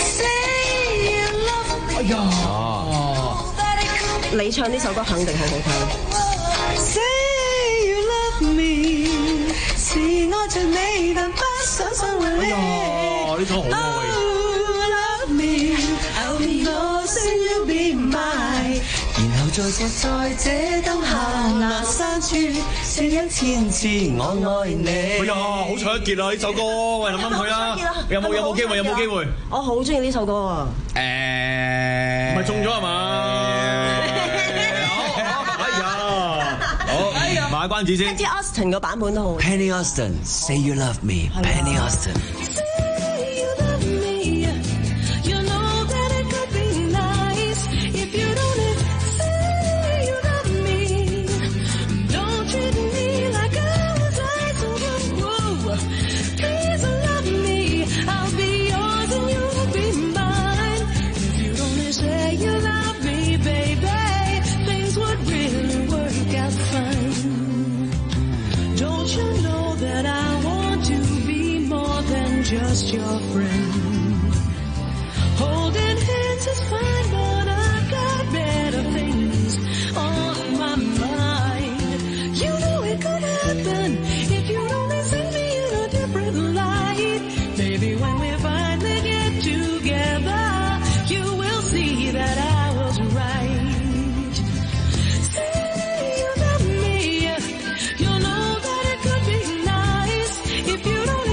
哎呀！哦，你唱呢首歌肯定好好聽。Say you love me， 是愛着你，但不想生活。 哎呀，呢首好愛。 然後再坐在這燈下那山處，說一千次我愛你。 哎呀，好唱一傑啊！呢首歌，喂，諗諗佢啊，有冇有冇機會？有冇機會？ 我好中意呢首歌啊！ 誒，唔係中咗係嘛？買關子先。 Penny Austin 個版本都好。 Penny Austin Say You Love Me Penny Austin。 Just your friend. Holding hands is fine, but I've got better things on my mind. You know it could happen if you only see me in a different light. Maybe when we finally get together, you will see that I was right. Say you love me. You know that it could be nice if you don't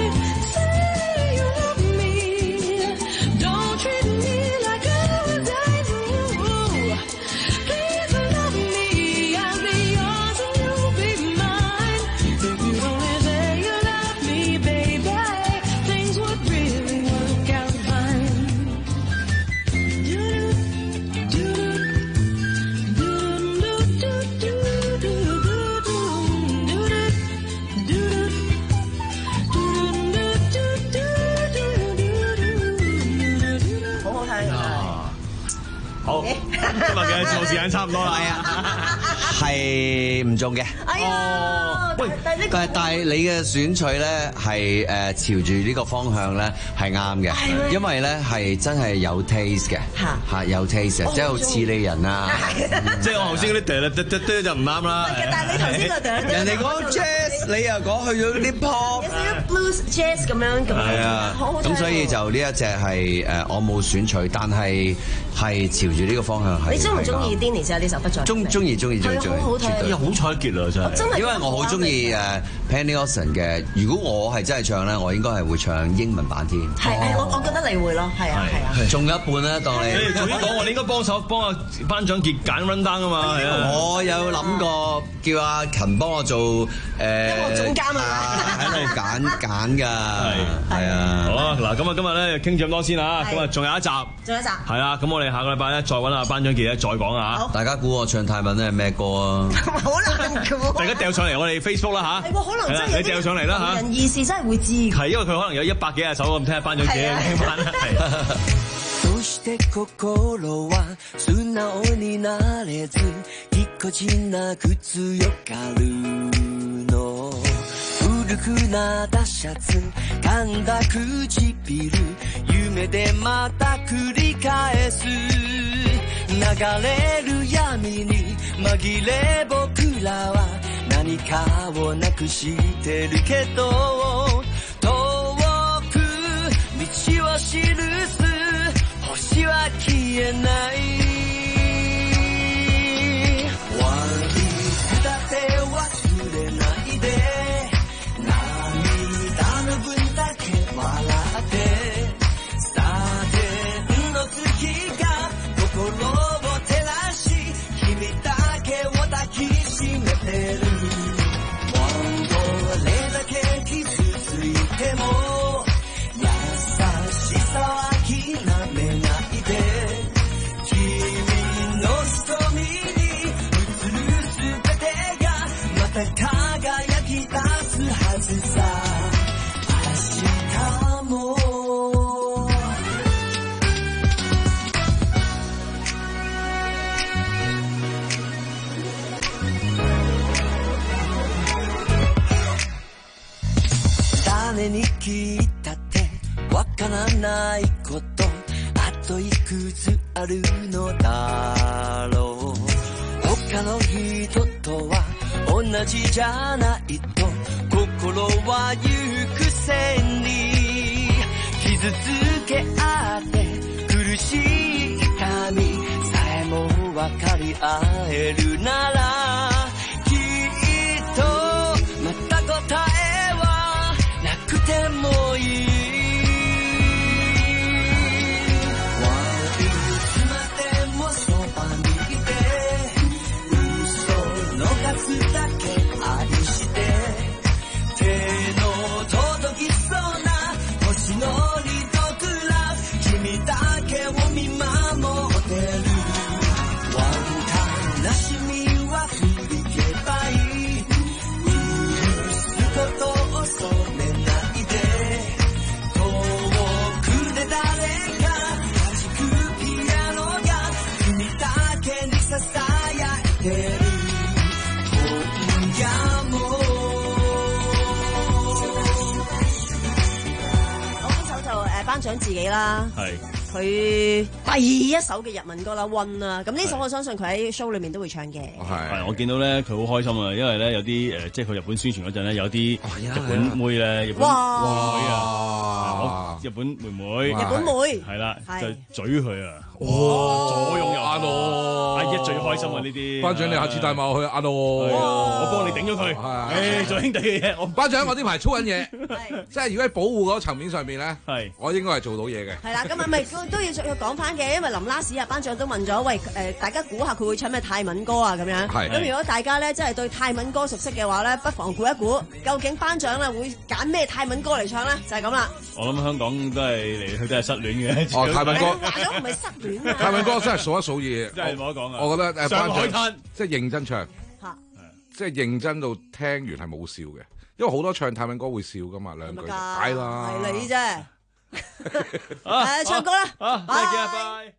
今日嘅節目時間差唔多啦，係啊， 係唔中嘅。 哎呀， 喂，但係但係你嘅選取咧係誒朝住呢個方向咧係啱嘅，因為咧係真係有 taste 嘅，嚇有 taste 嘅，即係好似你人啊， 即係我頭先嗰啲噠噠噠噠就唔啱啦。 但係你頭先個噠噠， 人哋講 jazz，你又講去咗啲 pop， 有少少 blues jazz 咁樣咁。 係啊，咁所以就呢一隻係誒我冇選取，但係係朝住呢個方向係。 你中唔中意 Dennis 就係呢首不再？ 中中意中意中意中意， 好聽， 又好彩傑啊真係。 因為我好中意誒 Penny Austin 嘅，如果我係真係唱咧，我應該係會唱英文版添。 係係，我我覺得你會咯，係啊係啊。 中一半啦，當你。 你頭先講我哋應該幫手幫阿班長傑揀 run down 啊嘛，係啊。 我有諗過叫阿勤幫我做誒音樂總監啊， 喺度揀揀㗎，係啊。 好啊，嗱咁啊，今日咧傾咗咁多先啦，咁啊仲有一集， 仲有一集。係啦，咁我哋下個禮拜咧再揾阿班長傑咧再講啊。 大家估我唱泰文咧係咩歌啊？ 好難估。 大家掉上嚟我哋 Facebook 啦嚇。 係喎，可能真係你掉上嚟啦嚇。 人異事真係會知。 係因為佢可能有一百幾廿首咁，聽下班長傑聽晚啦。 そして心は素直になれずぎこちなく強がるの古くなったシャツ噛んだ唇夢でまた繰り返す流れる闇に紛れ僕らは何かをなくしてるけど遠く道を記す星は消えない悪いだって忘れないで涙の分だけ笑ってサーデンの月が心を照らし君だけを抱きしめてるどれだけ傷ついても優しさは諦めないで君の瞳に映る全てがまた輝き出すはずさ明日も誰に聞いたってわからないことあといくつあるのだろう他の人とは同じじゃないと心は行く線に傷つけ合って苦しい痛みさえも分かり合えるならきっとまた答えはなくてもいいいつまでもそばにいて嘘の数だけ愛して手の届きそうな星のリトグラ君だけを見守ってる悲しみは振り切ればいい許すことを恐れないで遠くで誰か弾くピアノが君だけにささやいてる今夜も嗰首就誒頒獎自己啦。 係。 佢第一首嘅日文歌啦，One啦，咁呢首我相信佢喺 show 裏面都會唱嘅。 係，我見到咧佢好開心啊，因為咧有啲誒，即係佢日本宣傳嗰陣咧，有啲日本妹咧，日本妹啊，日本妹妹， 日本妹係啦，就嘴佢啊，哇，左擁右抱，阿一最開心啊呢啲。 班長你下次帶埋我去阿羅， 我幫你頂咗佢，誒做兄弟嘅嘢。我班長我呢排操緊嘢，即係如果喺保護嗰個層面上面咧， 係我應該係做到嘢嘅。 係啦，咁啊咪。都要要講翻嘅，因為林拉史啊，班長都問咗，喂誒、呃，大家估下佢會唱咩泰文歌啊咁樣。係。咁如果大家咧真係對泰文歌熟悉嘅話咧，不妨估一估，究竟班長咧會揀咩泰文歌嚟唱咧？就係咁啦。 我諗香港都係嚟去都係失戀嘅。 哦，泰文歌。 話咗唔係失戀啊。 泰文歌真係數一數二。 真係冇得講啊！ 我覺得誒上海灘班長即係認真唱，即係認真到聽完係冇笑嘅，因為好多唱泰文歌會笑噶嘛，兩句解啦。 係你啫。 啊， 誒，唱歌啦， 好，再見，拜。